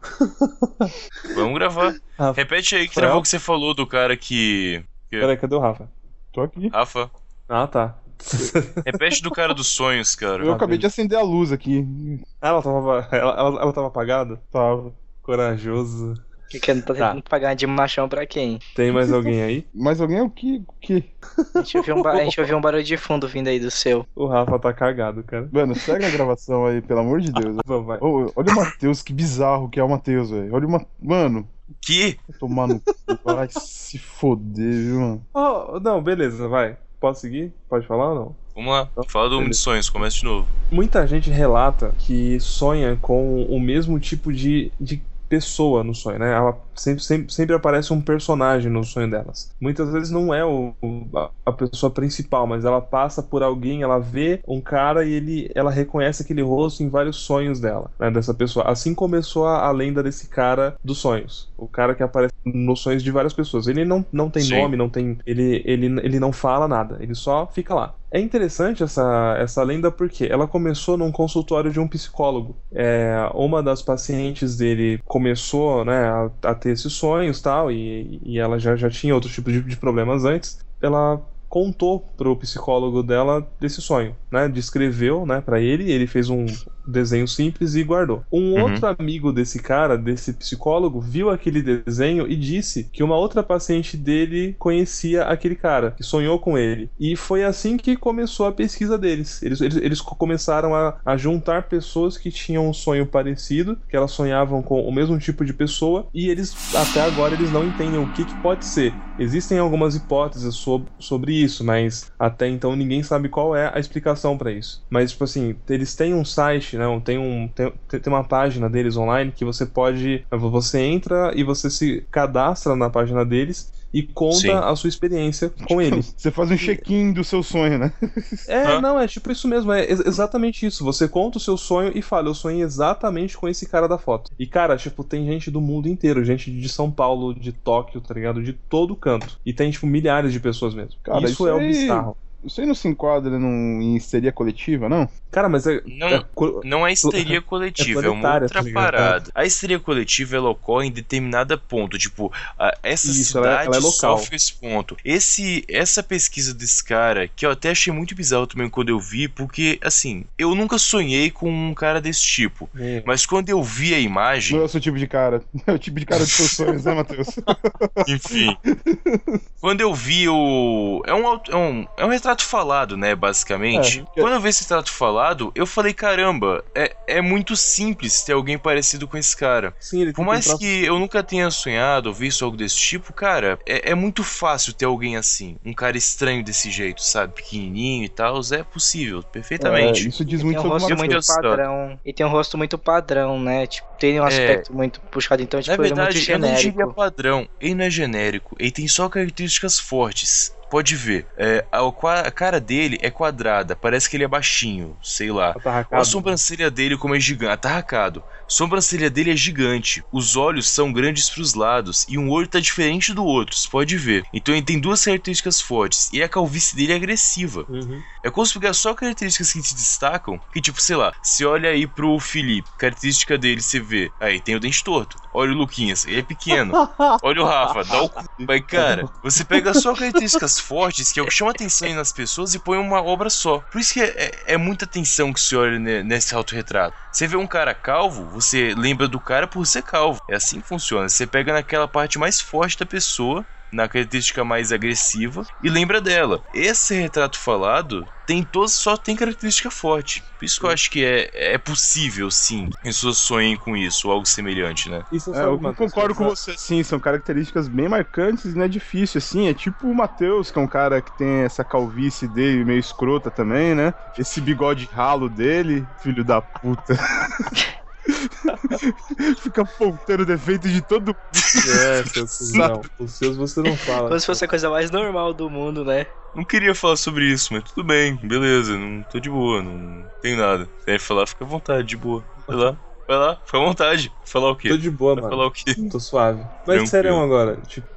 Vamos gravar. Rafa, Repete aí que travou o que você falou do cara que... Peraí, cadê o Rafa? Tô aqui. Rafa, Ah, tá. repete do cara dos sonhos, cara. Eu acabei de acender a luz aqui. Ela tava apagada? Tava. Corajoso. Que não tá tentando pagar de machão pra quem? Tem mais alguém aí? Mas alguém é o que? A gente ouviu um barulho de fundo vindo aí do seu. O Rafa tá cagado, cara. Mano, segue a gravação aí, pelo amor de Deus. Vai. Ô, olha o Matheus, que bizarro que é o Matheus, velho. Olha Mano, Que? tomar no cu, vai se foder, viu, mano? Oh, não, beleza, vai. Posso seguir? Pode falar ou não? Vamos lá, fala do Homem de Sonhos, começa de novo. Muita gente relata que sonha com o mesmo tipo de pessoa no sonho, né? Ela sempre aparece um personagem no sonho delas. Muitas vezes não é a pessoa principal, mas ela passa por alguém, ela vê um cara e ela reconhece aquele rosto em vários sonhos dela, né, dessa pessoa. Assim começou a lenda desse cara dos sonhos. O cara que aparece nos sonhos de várias pessoas. Ele não tem Sim. nome, ele não fala nada, ele só fica lá. É interessante essa lenda porque ela começou num consultório de um psicólogo. Uma das pacientes dele começou, né, a ter esses sonhos tal, e ela já tinha outros tipos de problemas antes. Ela contou pro psicólogo dela desse sonho, né? Descreveu, né, para ele fez um desenho simples e guardou. Outro amigo desse cara, desse psicólogo, viu aquele desenho e disse que uma outra paciente dele conhecia aquele cara, que sonhou com ele. E foi assim que começou a pesquisa deles. Eles começaram a juntar pessoas que tinham um sonho parecido, que elas sonhavam com o mesmo tipo de pessoa, e até agora eles não entendem o que pode ser. Existem algumas hipóteses sobre isso, mas até então ninguém sabe qual é a explicação para isso. Mas, tipo assim, eles têm um site, né? Tem uma página deles online que você entra e você se cadastra na página deles e conta Sim. a sua experiência com ele. Você faz um check-in do seu sonho, né? Não, é tipo isso mesmo, é exatamente isso. Você conta o seu sonho e fala, eu sonhei exatamente com esse cara da foto. E, cara, tipo, tem gente do mundo inteiro, gente de São Paulo, de Tóquio, tá ligado? De todo canto. E tem, tipo, milhares de pessoas mesmo. Cara, isso é o bizarro. Isso aí não se enquadra em histeria coletiva, não? Cara, mas Não é histeria coletiva, é uma outra parada. A histeria coletiva, ela ocorre em determinado ponto. Tipo, essa cidade ela é local. sofre esse ponto. Essa pesquisa desse cara, que eu até achei muito bizarro também quando eu vi, porque, assim, eu nunca sonhei com um cara desse tipo. Mas quando eu vi a imagem... Não é o seu tipo de cara. É o tipo de cara dos seus sonhos, né, Matheus? Enfim. Quando eu vi é um retrato falado, né, basicamente. Quando eu vi esse retrato falado, eu falei, caramba, é muito simples ter alguém parecido com esse cara. Sim, ele Por mais que eu nunca tenha sonhado ou visto algo desse tipo, cara, é muito fácil ter alguém assim. Um cara estranho desse jeito, sabe? Pequenininho e tal, é possível, perfeitamente. Isso diz muito sobre o muito padrão. E tem um rosto muito padrão, né? Tipo, tem um aspecto muito puxado, então, tipo, na verdade, ele é muito genérico. Eu não diria padrão, ele não é genérico, ele tem só características fortes. Pode ver, a cara dele é quadrada, parece que ele é baixinho, sei lá. Atarracado. A sobrancelha dele como é gigante, atarracado. A sobrancelha dele é gigante, os olhos são grandes pros lados e um olho tá diferente do outro, você pode ver. Então ele tem duas características fortes e a calvície dele é agressiva. É como se pegar só características que se destacam, que tipo, sei lá, você olha aí pro Felipe, característica dele, você vê, aí tem o dente torto. Olha o Luquinhas, ele é pequeno. Olha o Rafa, dá o cu. Mas cara, você pega só características fortes, que é o que chama atenção aí nas pessoas, e põe uma obra só. Por isso que é muita atenção que se olha nesse autorretrato. Você vê um cara calvo, você lembra do cara por ser calvo. É assim que funciona. Você pega naquela parte mais forte da pessoa, na característica mais agressiva e lembra dela. Esse retrato falado só tem característica forte. Por isso que eu acho que é possível, sim, que as pessoas sonhem com isso, ou algo semelhante, né? Eu concordo com você, sim, são características bem marcantes e não é difícil, assim, é tipo o Matheus, que é um cara que tem essa calvície dele meio escrota também, né? Esse bigode ralo dele, filho da puta. Fica apontando defeitos de todo mundo. Não, os seus você não fala. Como se fosse a coisa mais normal do mundo, né? Não queria falar sobre isso, mas tudo bem, beleza, não tô de boa, não tenho nada. Se quer falar, fica à vontade, de boa. Vai lá, fica à vontade. Falar o quê? Tô de boa, Vai mano. falar o quê? Tô suave. Mas sério agora, tipo,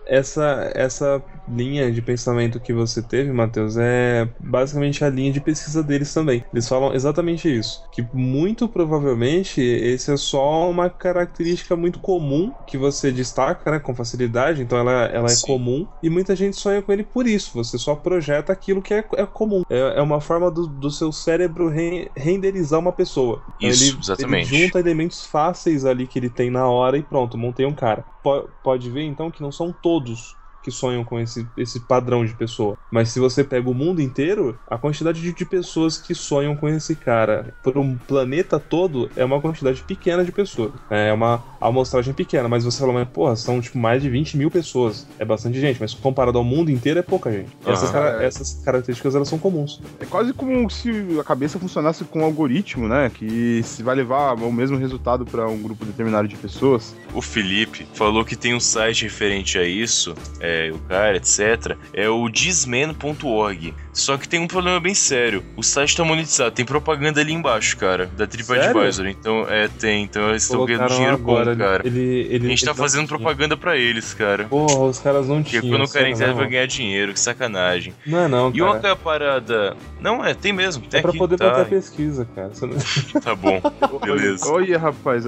essa linha de pensamento que você teve, Matheus, é basicamente a linha de pesquisa deles também. Eles falam exatamente isso. Que muito provavelmente esse é só uma característica muito comum que você destaca, né, com facilidade. Então ela é comum e muita gente sonha com ele por isso. Você só projeta aquilo que é comum. É uma forma do seu cérebro renderizar uma pessoa. Então, Isso, exatamente. Ele junta elementos fáceis ali que ele tem na hora e pronto, montei um cara. Pode ver então que não são todos que sonham com esse padrão de pessoa. Mas se você pega o mundo inteiro, a quantidade de pessoas que sonham com esse cara por um planeta todo é uma quantidade pequena de pessoas. É uma amostragem pequena, mas você fala, mas porra, são tipo mais de 20 mil pessoas. É bastante gente, mas comparado ao mundo inteiro é pouca gente. Essas características, elas são comuns. É quase como se a cabeça funcionasse com um algoritmo, né? Que se vai levar o mesmo resultado para um grupo determinado de pessoas. O Felipe falou que tem um site referente a isso, o cara, etc. É o disman.org. Só que tem um problema bem sério. O site tá monetizado, tem propaganda ali embaixo, cara, da TripAdvisor. Então, tem. Então eles estão ganhando dinheiro bom, cara. A gente tá fazendo propaganda pra eles, cara. Porra, os caras não tinham. Porque quando o cara entrar, vai ganhar dinheiro, que sacanagem. Não, e cara. uma parada... Não, tem mesmo. Tem é pra aqui, poder botar pesquisa, cara. Tá bom, beleza. Olha, rapaz,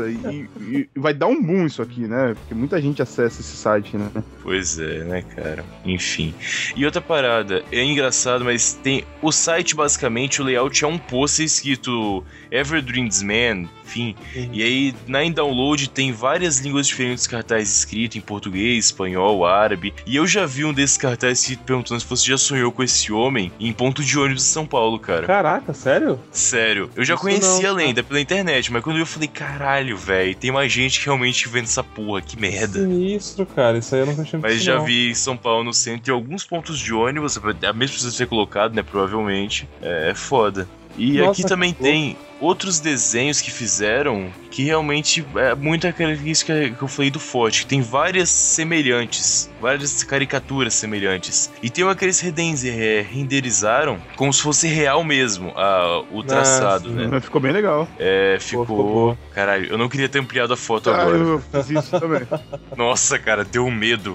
e vai dar um boom isso aqui, né? Porque muita gente acessa esse site, né? Pois é, né, cara? Enfim. E outra parada, é engraçado, mas tem... O site, basicamente, o layout é um pôster escrito Ever Dreams Man, enfim. E aí, em download, tem várias línguas diferentes de cartazes escritos em português, espanhol, árabe. E eu já vi um desses cartazes escrito perguntando se você já sonhou com esse homem em ponto de ônibus de São Paulo, cara. Caraca, sério? Sério. Eu já conhecia a lenda pela internet, mas quando eu falei, caralho, velho, tem mais gente realmente vendo essa porra, que merda. Sinistro, cara, isso aí eu nunca tinha visto. Mas já vi em São Paulo, no centro, em alguns pontos de ônibus, a mesma precisa ser colocado, né, provavelmente. É foda. E nossa, aqui também tem outros desenhos que fizeram que realmente é muita característica que eu falei do Forte. Tem várias semelhantes, várias caricaturas semelhantes. E tem uma que eles renderizaram como se fosse real mesmo o traçado, né? Mas ficou bem legal. Ficou... Caralho, eu não queria ter ampliado a foto agora. Eu fiz isso também. Nossa, cara, deu medo.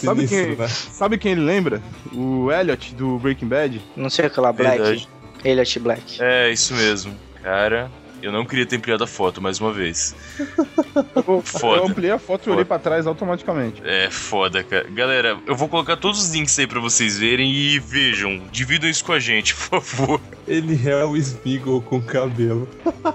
Sabe quem ele lembra? O Elliot do Breaking Bad? Não sei aquela Black. Verdade. Elliot Black. É, isso mesmo. Cara, eu não queria ter ampliado a foto mais uma vez. Foda. Eu ampliei a foto e olhei pra trás automaticamente. É foda, cara. Galera, eu vou colocar todos os links aí pra vocês verem e vejam. Dividam isso com a gente, por favor. Ele é o Smeagol com cabelo.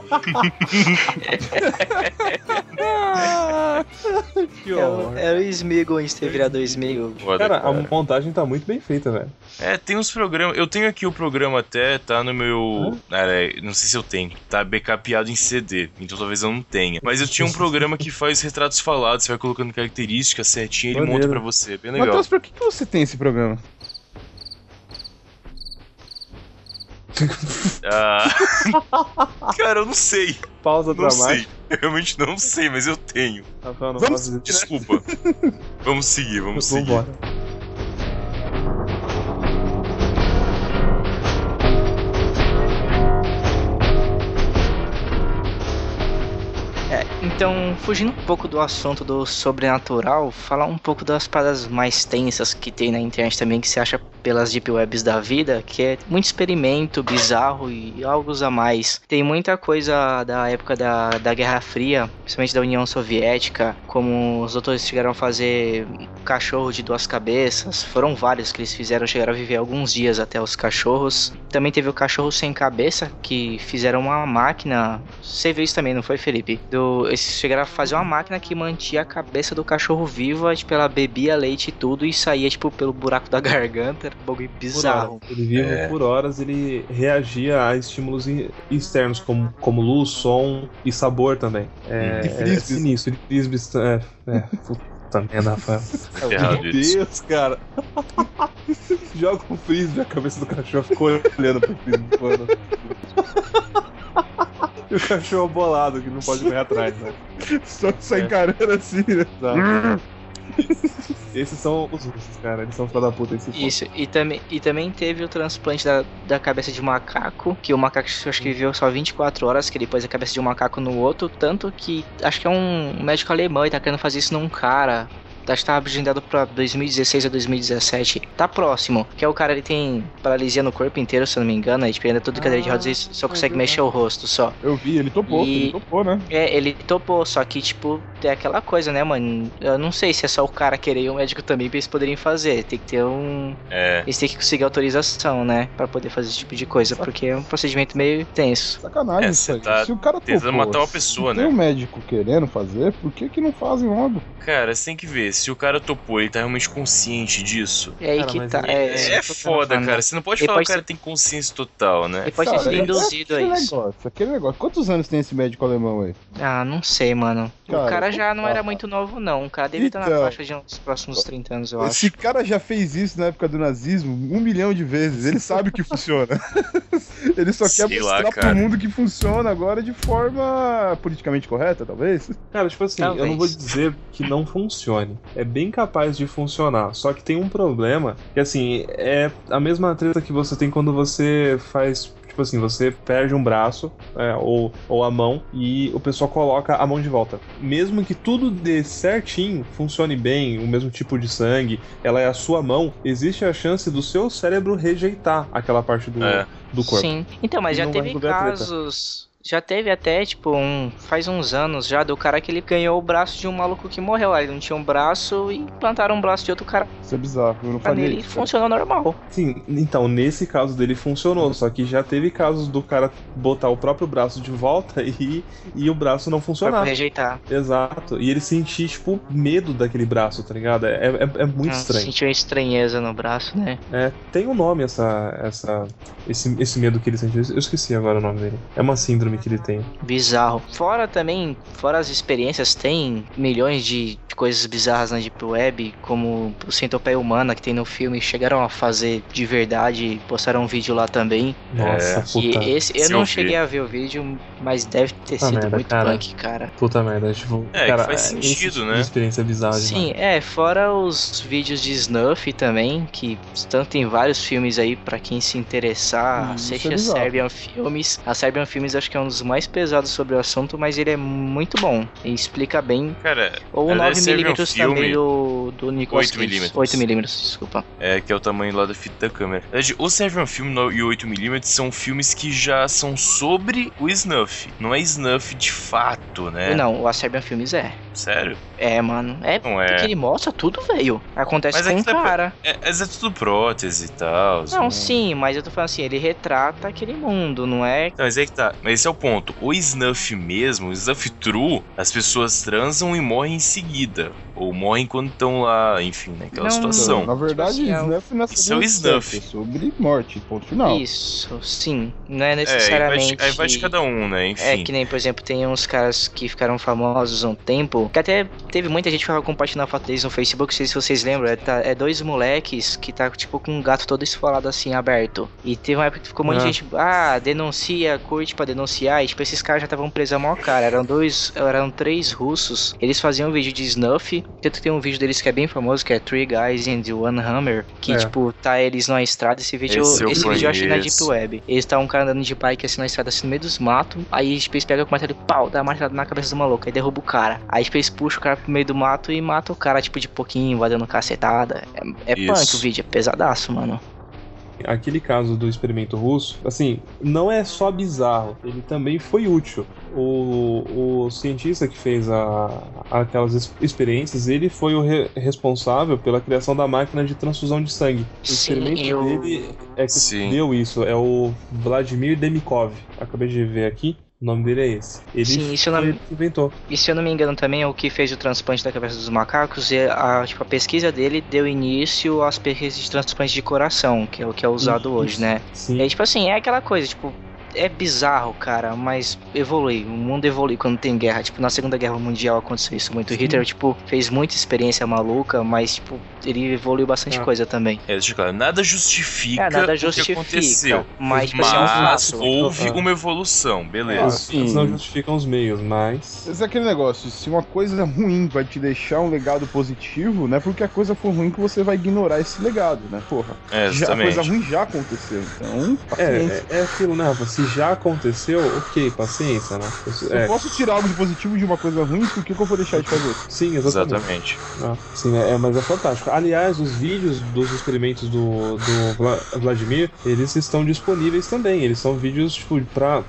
Que horror. É o Smeagol em ter virado o Smeagol. Cara, a montagem tá muito bem feita, velho. Tem uns programas. Eu tenho aqui o programa até, tá no meu. Não sei se eu tenho. Tá backupado em CD, então talvez eu não tenha. Mas eu tinha um programa que faz retratos falados, você vai colocando características certinho e ele monta pra você. Bem legal. Matheus, por que você tem esse programa? Cara, eu não sei. Pausa dramática. Eu realmente não sei, mas eu tenho. Desculpa. Vamos seguir. Vambora. Então, fugindo um pouco do assunto do sobrenatural, falar um pouco das paradas mais tensas que tem na internet também, que se acha pelas deep webs da vida, que é muito experimento bizarro e algo a mais. Tem muita coisa da época da Guerra Fria, principalmente da União Soviética, como os doutores chegaram a fazer cachorro de 2 cabeças, foram vários que eles fizeram, chegaram a viver alguns dias até os cachorros. Também teve o cachorro sem cabeça, que fizeram uma máquina, você viu isso também, não foi, Felipe? Esses chegaram a fazer uma máquina que mantinha a cabeça do cachorro viva, tipo, ela bebia leite e tudo e saía, tipo, pelo buraco da garganta. Era um bagulho bizarro. Ele vive por horas, ele reagia a estímulos externos, como luz, som e sabor também. É sinistro. E frisbees. Puta merda, Rafael. Meu Deus, cara. Joga um frisbee, a cabeça do cachorro ficou olhando pro frisbee voando. E o cachorro bolado, que não pode correr atrás, né? Só encarando assim, né? Esses são os russos, cara. Eles são filha da puta. Isso, e também teve o transplante da cabeça de macaco, que o macaco acho que viveu só 24 horas, que ele pôs a cabeça de um macaco no outro, tanto que acho que é um médico alemão e tá querendo fazer isso num cara. Acho que tava agendado pra 2016 ou 2017. Tá próximo. Que é o cara, ele tem paralisia no corpo inteiro, se eu não me engano. Ele tipo, anda tudo de cadeira de rodas e só consegue mexer o rosto só. Eu vi, ele topou, né? Ele topou, só que, tipo, tem aquela coisa, né, mano? Eu não sei se é só o cara querer e o médico também pra eles poderem fazer. Tem que ter eles têm que conseguir autorização, né? Pra poder fazer esse tipo de coisa, porque é um procedimento meio tenso. Sacanagem isso aí. Tá se o cara tentando matar uma pessoa, né? Tem um médico querendo fazer, por que não fazem logo? Cara, você tem que ver. Se o cara topou, ele tá realmente consciente disso. É aí que tá. É foda, cara. Você não pode falar que o cara tem consciência total, né? Ele pode ter sido induzido a isso. Aquele negócio. Quantos anos tem esse médico alemão aí? Ah, não sei, mano. Cara, o cara já não era muito novo, não. O cara deve estar na faixa de uns próximos 30 anos, eu acho. Esse cara já fez isso na época do nazismo 1 milhão de vezes. Ele sabe que funciona. Ele só quer mostrar pro mundo que funciona agora de forma politicamente correta, talvez. Cara, tipo assim, eu não vou dizer que não funcione. É bem capaz de funcionar. Só que tem um problema, que assim, é a mesma treta que você tem quando você faz... Tipo assim, você perde um braço ou a mão e o pessoal coloca a mão de volta. Mesmo que tudo dê certinho, funcione bem, o mesmo tipo de sangue, ela é a sua mão, existe a chance do seu cérebro rejeitar aquela parte do corpo. Sim. Então, mas já teve casos... Já teve até, tipo, faz uns anos já, do cara que ele ganhou o braço de um maluco que morreu lá. Ele não tinha um braço e plantaram um braço de outro cara. Isso é bizarro, eu não falei. Ele funcionou normal. Sim, então, nesse caso dele funcionou. Só que já teve casos do cara botar o próprio braço de volta e o braço não funcionar. Pra rejeitar. Exato. E ele sentir, tipo, medo daquele braço, tá ligado? É muito estranho. Sentiu uma estranheza no braço, né? Tem um nome esse medo que ele sentiu. Eu esqueci agora o nome dele. É uma síndrome que ele tem. Bizarro. Fora as experiências, tem milhões de coisas bizarras na Deep Web, como o Centopeia Humana, que tem no filme, chegaram a fazer de verdade, postaram um vídeo lá também. Nossa, puta. E eu não cheguei a ver o vídeo, mas deve ter sido muito punk, cara. Puta merda, tipo... cara, faz sentido, né? Experiência bizarra. Sim, fora os vídeos de Snuff também, que tanto tem vários filmes aí pra quem se interessar, assiste a Serbian Films. A Serbian Films acho que é um dos mais pesados sobre o assunto, mas ele é muito bom. Ele explica bem. Cara, ou o 9mm também do Nicolas Cage. 8mm, desculpa. Que é o tamanho lá da fita da câmera. O Serbian Film e o 8mm são filmes que já são sobre o Snuff. Não é Snuff de fato, né? Não, o Serbian Films é. Sério? Mano. Não é. Porque ele mostra tudo, velho. Acontece com um cara. Mas é tudo prótese e tal. Não, sim, mas eu tô falando assim, ele retrata aquele mundo, não é? Não, mas aí que tá. Mas esse é o ponto. O Snuff mesmo, o Snuff True, as pessoas transam e morrem em seguida. Ou morrem quando estão lá, enfim, naquela situação. Na verdade, tipo assim, Snuff não é isso é o Snuff. É sobre morte, ponto final. Isso, sim. Não é necessariamente... Aí vai de cada um, né, enfim. É que nem, por exemplo, tem uns caras que ficaram famosos há um tempo, que até teve muita gente que ficava compartilhando a foto deles no Facebook, não sei se vocês lembram, é dois moleques que tá, tipo, com um gato todo esfolado assim, aberto. E teve uma época que ficou um monte de gente, denuncia, curte pra denunciar, e tipo, esses caras já estavam presos a maior cara. Eram 3 russos, eles faziam um vídeo de Snuff, tanto que tem um vídeo deles que é bem famoso, que é Three Guys and One Hammer, que tipo, tá eles numa estrada, esse vídeo eu achei na Deep Web. Eles tá um cara andando de bike assim na estrada, assim, no meio dos matos, aí tipo, eles pegam o martelo e pau, dá uma martelada na cabeça do maluco, aí derruba o cara. Aí tipo, eles puxam o cara pro meio do mato e mata o cara, tipo, de pouquinho, vai dando cacetada. É punk o vídeo, é pesadaço, mano. Aquele caso do experimento russo, assim, não é só bizarro, ele também foi útil. O cientista que fez aquelas experiências, ele foi o responsável pela criação da máquina de transfusão de sangue. O experimento dele é que deu isso, é o Vladimir Demikov. Acabei de ver aqui. O nome dele é esse. Ele ele que inventou. E se eu não me engano também é o que fez o transplante da cabeça dos macacos, e a pesquisa dele deu início às pesquisas de transplante de coração, que é o que é usado hoje, né? Sim. É tipo assim, é aquela coisa, tipo, é bizarro, cara, mas evolui. O mundo evolui quando tem guerra. Tipo, na Segunda Guerra Mundial aconteceu isso muito. O Hitler, tipo, fez muita experiência maluca, mas, tipo, ele evoluiu bastante coisa também. Deixa claro, nada justifica nada o que aconteceu. Mas, tipo, assim, é um fato. Houve uma evolução, beleza. Eles não justificam os meios, mas... Mas é aquele negócio, se uma coisa ruim vai te deixar um legado positivo, não é porque a coisa for ruim que você vai ignorar esse legado, né, porra? A coisa ruim já aconteceu, então, paciência. É aquilo, né, Rafa? Se já aconteceu, ok, paciência, né? Eu posso tirar algo de positivo de uma coisa ruim, por que eu vou deixar de fazer? Sim, exatamente. Sim, mas é fantástico. Aliás, os vídeos dos experimentos do Vladimir, eles estão disponíveis também. Eles são vídeos, tipo,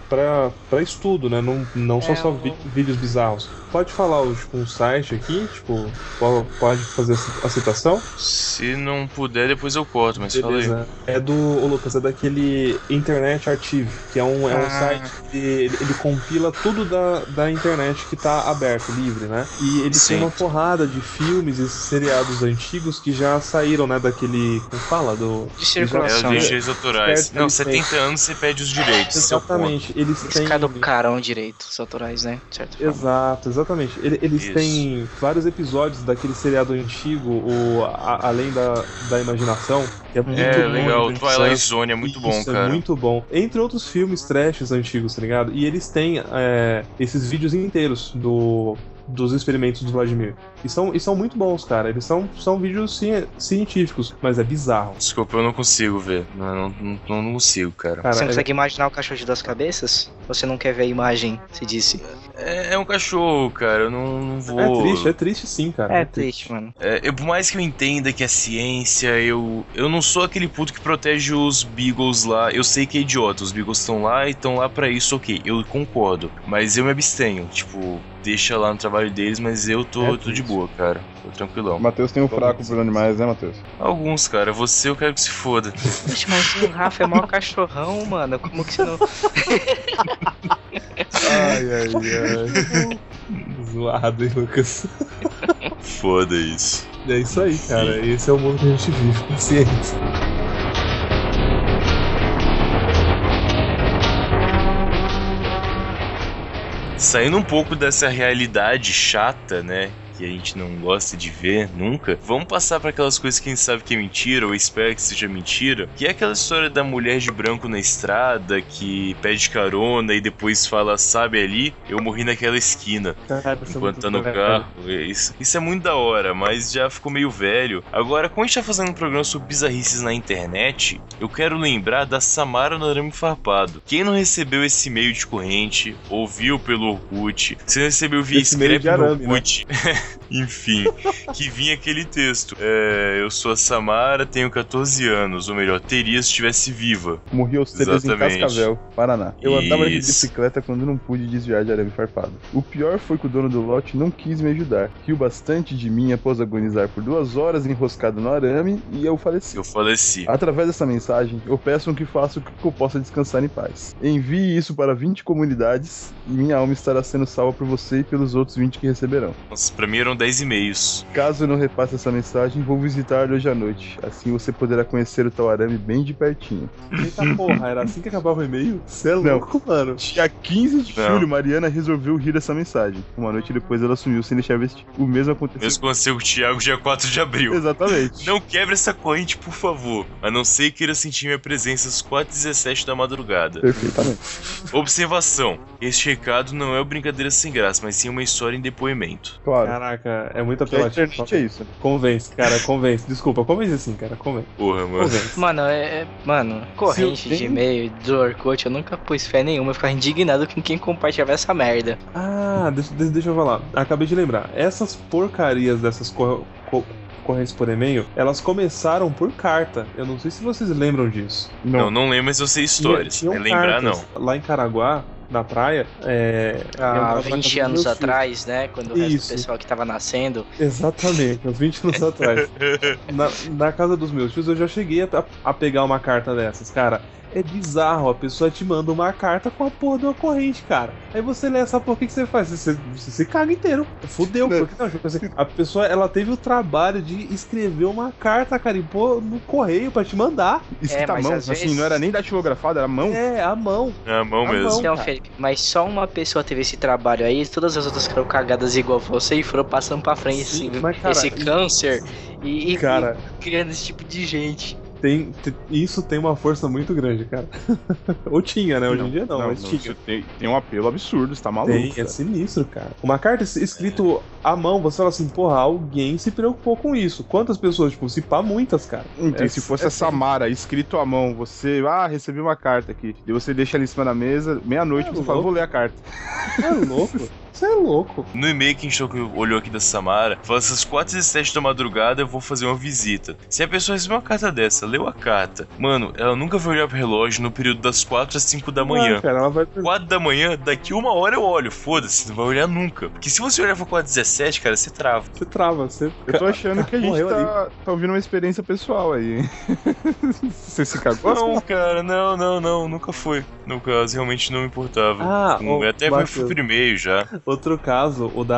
pra estudo, né? Não são só vídeos bizarros. Pode falar um site aqui, tipo, pode fazer a citação? Se não puder, depois eu corto, mas beleza. Fala aí. Lucas, é daquele Internet Archive, que é um site que ele compila tudo da internet que tá aberto, livre, né? E ele tem uma porrada de filmes e seriados antigos que já saíram, né, daquele, como fala? De circulação. Os direitos autorais. Não, 70 anos você pede os direitos. Exatamente. Eles têm... caducaram direitos autorais, né? Certo. Exatamente. Eles têm vários episódios daquele seriado antigo, Além da Imaginação, que é muito bom. Legal. Twilight Zone é muito bom, cara. É muito bom. Entre outros filmes trashes antigos, tá ligado? E eles têm esses vídeos inteiros dos experimentos do Vladimir. E são muito bons, cara. Eles são vídeos científicos, mas é bizarro. Desculpa, eu não consigo ver. Não consigo, cara. Você não consegue imaginar o cachorro de 2 cabeças? Você não quer ver a imagem, se disse? É um cachorro, cara. Eu não vou... É triste sim, cara. É triste, mano. Por mais que eu entenda que a ciência, eu não sou aquele puto que protege os Beagles lá. Eu sei que é idiota. Os Beagles estão lá e estão lá pra isso, ok. Eu concordo. Mas eu me abstenho. Tipo, deixa lá no trabalho deles, mas eu tô de boa, cara. Tô tranquilão. Matheus tem um fraco por animais, né, Matheus? Alguns, cara. Você eu quero que se foda. Poxa, mas o Rafa é mó cachorrão, mano. Como que você não... Ai. Zoado, hein, Lucas? Foda isso. É isso aí, cara. Esse é o mundo que a gente vive, paciência. Saindo um pouco dessa realidade chata, né? Que a gente não gosta de ver nunca, vamos passar para aquelas coisas que a gente sabe que é mentira, ou espera que seja mentira, que é aquela história da mulher de branco na estrada, que pede carona e depois fala, sabe ali, eu morri naquela esquina, enquanto tá no carro. Isso é muito da hora, mas já ficou meio velho. Agora, como a gente tá fazendo um programa sobre bizarrices na internet, eu quero lembrar da Samara no Arame Farpado. Quem não recebeu esse e-mail de corrente, ouviu pelo Orkut, se não recebeu via scrap no Orkut... Né? Enfim, que vinha aquele texto. Eu sou a Samara, tenho 14 anos, ou melhor, teria se estivesse viva. Morri aos 13 em Cascavel, Paraná. Eu andava de bicicleta quando não pude desviar de arame farpado. O pior foi que o dono do lote não quis me ajudar. Riu bastante de mim após agonizar por 2 horas enroscado no arame e eu faleci. Através dessa mensagem, eu peço que faça o que eu possa descansar em paz. Envie isso para 20 comunidades e minha alma estará sendo salva por você e pelos outros 20 que receberão. Nossa, pra mim eram 10 e-mails. Caso eu não repasse essa mensagem, vou visitar hoje à noite. Assim você poderá conhecer o tal arame bem de pertinho. Eita porra, era assim que acabava o e-mail? Você é louco, mano. Dia 15 de julho, Mariana resolveu rir dessa mensagem. Uma noite depois ela sumiu sem deixar vestir. O mesmo aconteceu. Mesmo aconteceu com o Thiago dia 4 de abril. Exatamente. Não quebre essa corrente, por favor. A não ser queira sentir minha presença às 4h17 da madrugada. Perfeitamente. Observação. Este recado não é uma brincadeira sem graça, mas sim uma história em depoimento. Claro. Caraca, é muito apelativo. É isso. Convence, cara, convence. Desculpa, convence assim, cara, convence. Porra, mano. Convence. Mano, corrente de e-mail do Orkut, eu nunca pus fé nenhuma, eu ficava indignado com quem compartilhava essa merda. Ah, deixa eu falar. Acabei de lembrar. Essas porcarias dessas correntes por e-mail, elas começaram por carta. Eu não sei se vocês lembram disso. Não lembro, mas eu sei histórias. É lembrar, não. Lá em Caraguá, na praia, há 20 anos atrás, né? Quando o resto do pessoal que tava nascendo. Exatamente, uns 20 anos atrás. Na casa dos meus tios, eu já cheguei a pegar uma carta dessas, cara. É bizarro, a pessoa te manda uma carta com a porra de uma corrente, cara. Aí você lê essa porra, o que você faz? Você se caga inteiro. Fudeu, porque não, tipo assim, a pessoa, ela teve o trabalho de escrever uma carta, cara, e pôr no correio pra te mandar. Escrita à mão, assim, vezes... não era nem datilografada, era a mão. É, a mão. É a mão mesmo. Então, Felipe, mas só uma pessoa teve esse trabalho aí, todas as outras foram cagadas igual você e foram passando pra frente, sim, assim, mas, cara, esse câncer e criando esse tipo de gente. Isso tem uma força muito grande, cara. Ou tinha, né? Hoje em dia não, mas tinha. Tem um apelo absurdo, você tá maluco. Tem, é sinistro, cara. Uma carta escrito à mão, você fala assim, porra, alguém se preocupou com isso. Quantas pessoas? Tipo, se pá, muitas, cara. Se fosse a Samara, escrito à mão, você, recebi uma carta aqui. E você deixa ela em cima da mesa, meia-noite, você fala, vou ler a carta. É louco. Você é louco. No e-mail que a gente olhou aqui da Samara, fala essas 4h17 da madrugada eu vou fazer uma visita. Se a pessoa receber uma carta dessa, leu a carta, mano, ela nunca vai olhar pro relógio no período das 4 às 5 da manhã. Cara, ela vai... 4 da manhã, daqui 1 hora eu olho, foda-se, não vai olhar nunca. Porque se você olhar pra 4h17, cara, você trava. Você trava, você... Eu tô achando que a gente tá ouvindo uma experiência pessoal aí. Você se cagou? Não, cara, não, nunca foi. No caso, realmente não me importava. Até foi por e-mail já. Outro caso, o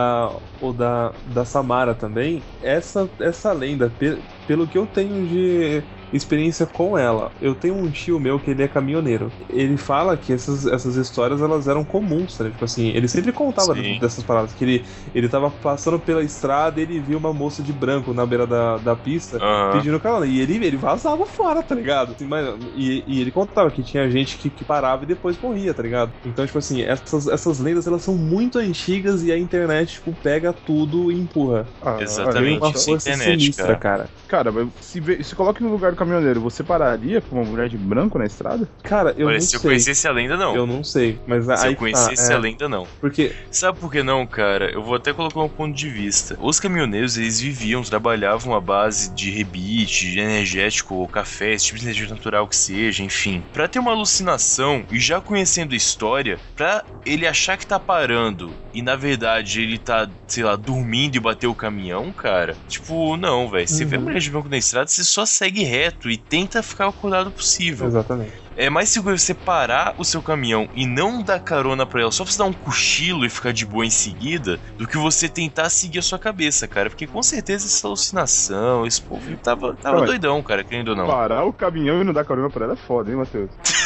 da Samara também, essa lenda, pelo que eu tenho de experiência com ela, eu tenho um tio meu que ele é caminhoneiro. Ele fala que essas histórias, elas eram comuns, né? Tipo assim, ele sempre contava dessas paradas, que ele tava passando pela estrada e ele viu uma moça de branco na beira da pista pedindo carona, e ele vazava fora, tá ligado? Assim, e ele contava que tinha gente que parava e depois morria, tá ligado? Então, tipo assim, essas lendas, elas são muito antigas e a internet, tipo, pega tudo e empurra. Exatamente, uma força sinistra, cara. Cara, se coloque no lugar do caminhoneiro, você pararia com uma mulher de branco na estrada? Cara, eu não sei. Se eu conhecesse a lenda, não. Eu não sei, mas se eu conhecesse a lenda, não. Porque... Sabe por que não, cara? Eu vou até colocar um ponto de vista. Os caminhoneiros, eles trabalhavam à base de rebite, de energético ou café, esse tipo de energia natural que seja, enfim. Pra ter uma alucinação e já conhecendo a história, pra ele achar que tá parando e na verdade ele tá, sei lá, dormindo e bater o caminhão, cara, tipo, não, velho. Você vê mulher de branco na estrada, você só segue reto e tenta ficar acordado possível. Exatamente. É mais seguro você parar o seu caminhão e não dar carona pra ela, só pra você dar um cochilo e ficar de boa em seguida, do que você tentar seguir a sua cabeça, cara. Porque com certeza essa alucinação, esse povo tava doidão, cara, querendo ou não. Parar o caminhão e não dar carona pra ela é foda, hein, Matheus?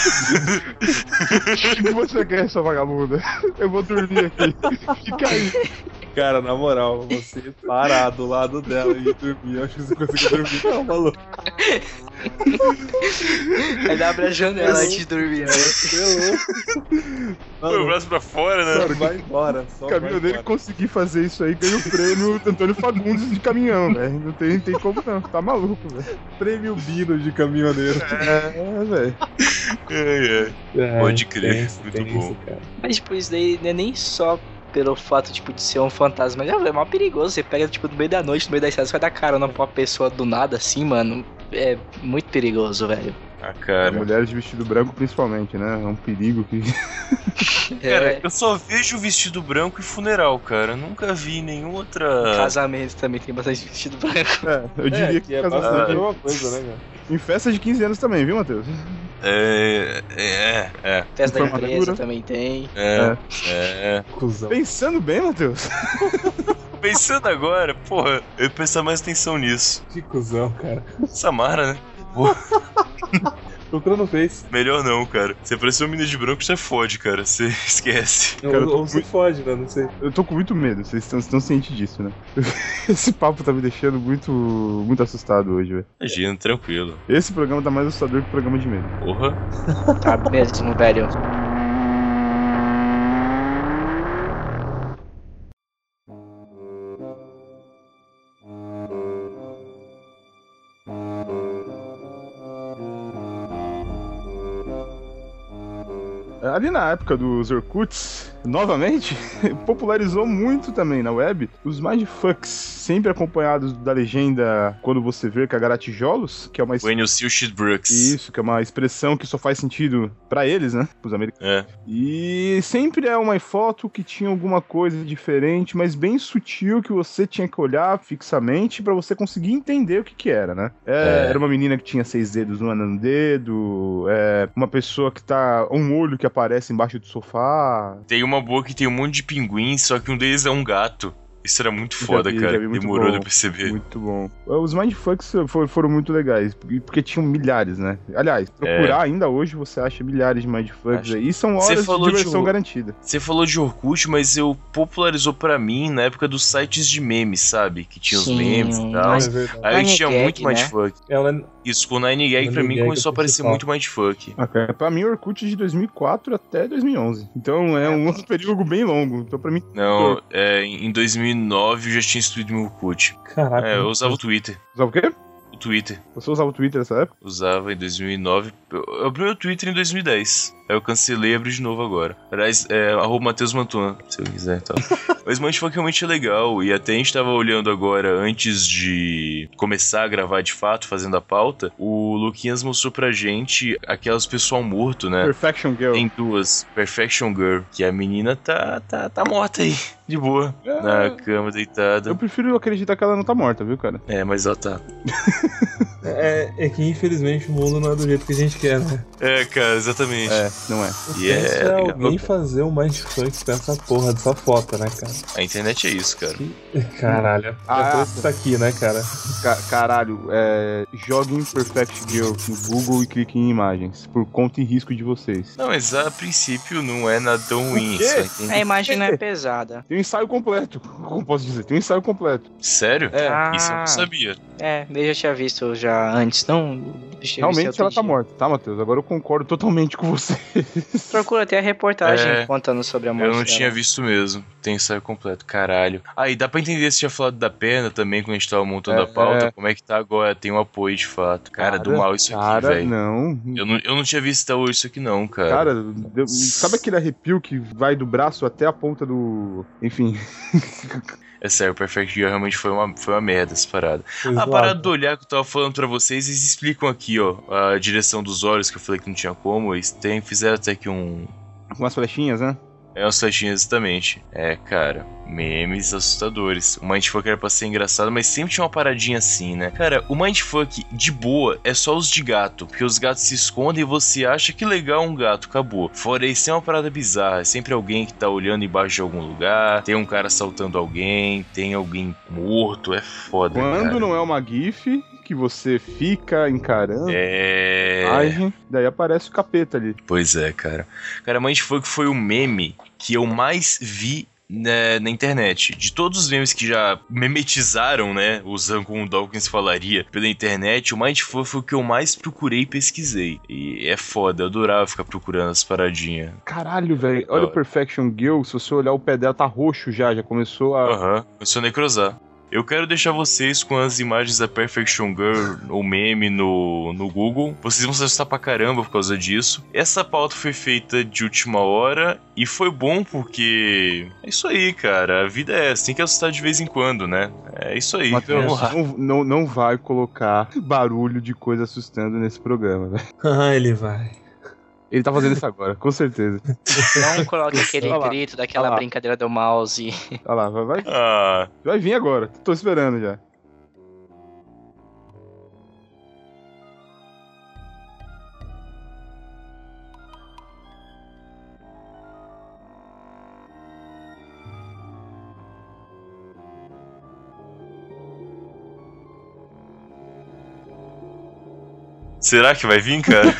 O que você quer, sua vagabunda? Eu vou dormir aqui. Fica aí. Cara, na moral, você parar do lado dela e dormir, eu acho que você conseguiu dormir, não, maluco. Aí abre a janela antes de dormir, né? Põe o braço pra fora, né? Cara, vai embora. O caminhoneiro conseguir fazer isso aí ganha o prêmio Antônio Fagundes de caminhão, velho. Não tem como não, tá maluco, velho. Prêmio Bino de caminhoneiro. Velho. Pode crer, muito bom. Cara. Mas tipo, isso daí não é nem só pelo fato, tipo, de ser um fantasma. É mal perigoso. Você pega, tipo, no meio da noite, no meio da estrada, você vai dar carona pra uma pessoa do nada, assim, mano. É muito perigoso, velho. Cara. Mulheres de vestido branco, principalmente, né? É um perigo que... Cara, eu só vejo vestido branco e funeral, cara. Eu nunca vi nenhuma outra... Casamento também tem bastante vestido branco. Eu diria que casamento é uma coisa, né, cara? Em festa de 15 anos também, viu, Matheus? Festa da empresa também tem. Cusão. Pensando bem, Matheus. Pensando agora, porra, eu ia prestar mais atenção nisso. Que cuzão, cara. Samara, né? Porra. Procura no Face. Melhor não, cara. Você apareceu um menino de branco, você fode, cara. Você esquece. Cara, ou você fode, né? Não sei. Eu tô com muito medo, vocês estão cientes disso, né? Esse papo tá me deixando muito assustado hoje, velho. Imagina, tranquilo. Esse programa tá mais assustador que o programa de medo. Porra. Tá mesmo, velho. ali na época dos Orkuts, novamente, popularizou muito também na web os mindfucks, sempre acompanhados da legenda quando você vê cagaratijolos, que é uma... When you see shit brooks. Isso, que é uma expressão que só faz sentido pra eles, né? Pros americanos. E sempre é uma foto que tinha alguma coisa diferente, mas bem sutil, que você tinha que olhar fixamente pra você conseguir entender o que era, né? Era uma menina que tinha 6 dedos no dedo, uma pessoa que tá... um olho que aparece embaixo do sofá. Tem uma boa que tem um monte de pinguins, só que um deles é um gato. Isso era muito foda, cara. Demorou de perceber. Muito bom. Os mindfucks foram muito legais, porque tinham milhares, né? Aliás, procurar ainda hoje você acha milhares de mindfucks aí. E são horas de diversão garantida. Você falou de Orkut, mas popularizou pra mim na época dos sites de memes, sabe? Que tinha os memes e tal. Aí tinha muito mindfuck. Isso, com o 9gag pra mim começou a aparecer muito mindfuck. Pra mim, o Orkut de 2004 até 2011. Então é um período bem longo. Então pra mim... Não, em 2009 eu já tinha instituído meu Orkut. Caraca. Eu usava o Twitter. Usava o quê? O Twitter. Você usava o Twitter nessa época? Usava em 2009. Eu abri meu Twitter em 2010. Aí eu cancelei e abri de novo agora. Aliás, @Matheus Mantuna, se eu quiser e tal. Mas mindfuck realmente é legal. E até a gente tava olhando agora, antes de começar a gravar de fato, fazendo a pauta, o Luquinhas mostrou pra gente aquelas pessoal morto, né? Perfection Girl. Tem duas. Perfection Girl. Que a menina tá morta aí. De boa. Na cama, deitada. Eu prefiro acreditar que ela não tá morta, viu, cara? Mas ela tá. É que infelizmente o mundo não é do jeito que a gente quer, né? Cara, exatamente. Não é. Alguém fazer um mindfuck com essa porra dessa foto, né, cara? A internet é isso, cara. Caralho. Depois que tá aqui, né, cara? Caralho, joguem Perfect Girl no Google e cliquem em imagens, por conta e risco de vocês. Não, mas a princípio não é nada tão ruim. A imagem não é pesada. Tem um ensaio completo, como posso dizer? Tem um ensaio completo. Sério? Isso eu não sabia. Eu já tinha visto já antes, não... Realmente ela tá morta, tá, Matheus? Agora eu concordo totalmente com você. Procura até a reportagem contando sobre a morte Eu não dela. tinha visto mesmo. Tem ensaio completo, caralho. E dá pra entender se tinha falado da perna também, quando a gente tava montando a pauta. Como é que tá agora? Tem um apoio de fato. Cara, do mal isso aqui, velho. Não. Eu não tinha visto até hoje isso aqui não, cara. Cara, sabe aquele arrepio que vai do braço até a ponta do... Enfim... É sério, o Perfect Girl realmente foi uma merda essa parada. A parada do olhar que eu tava falando pra vocês, eles explicam aqui, ó, a direção dos olhos, que eu falei que não tinha como, eles fizeram até aqui umas flechinhas, né? Umas flechinhas, exatamente. Cara, memes assustadores. O mindfuck era pra ser engraçado, mas sempre tinha uma paradinha assim, né? Cara, o mindfuck, de boa, é só os de gato, porque os gatos se escondem e você acha que legal um gato, acabou. Fora isso, é uma parada bizarra. É sempre alguém que tá olhando embaixo de algum lugar, tem um cara assaltando alguém, tem alguém morto, é foda, Quando cara. não é uma gif... que você fica encarando daí aparece o capeta ali. Pois é, cara. Cara, mindfuck foi o meme que eu mais vi na internet. De todos os memes que já memetizaram, né, usando como o Dawkins falaria, pela internet, o mindfuck foi o que eu mais procurei e pesquisei. E é foda, eu adorava ficar procurando as paradinhas. Caralho, velho. Olha o Perfection Girl, se você olhar o pé dela tá roxo já começou a... Começou a necrosar. Eu quero deixar vocês com as imagens da Perfection Girl, ou meme, no Google. Vocês vão se assustar pra caramba por causa disso. Essa pauta foi feita de última hora e foi bom porque... É isso aí, cara. A vida é essa. Tem que assustar de vez em quando, né? É isso aí. Matheus, não vai colocar barulho de coisa assustando nesse programa, velho. Ele vai. Ele tá fazendo isso agora, com certeza. Não coloque aquele grito daquela brincadeira do mouse. Olha lá, vai vir agora. Tô esperando já. Será que vai vir, cara?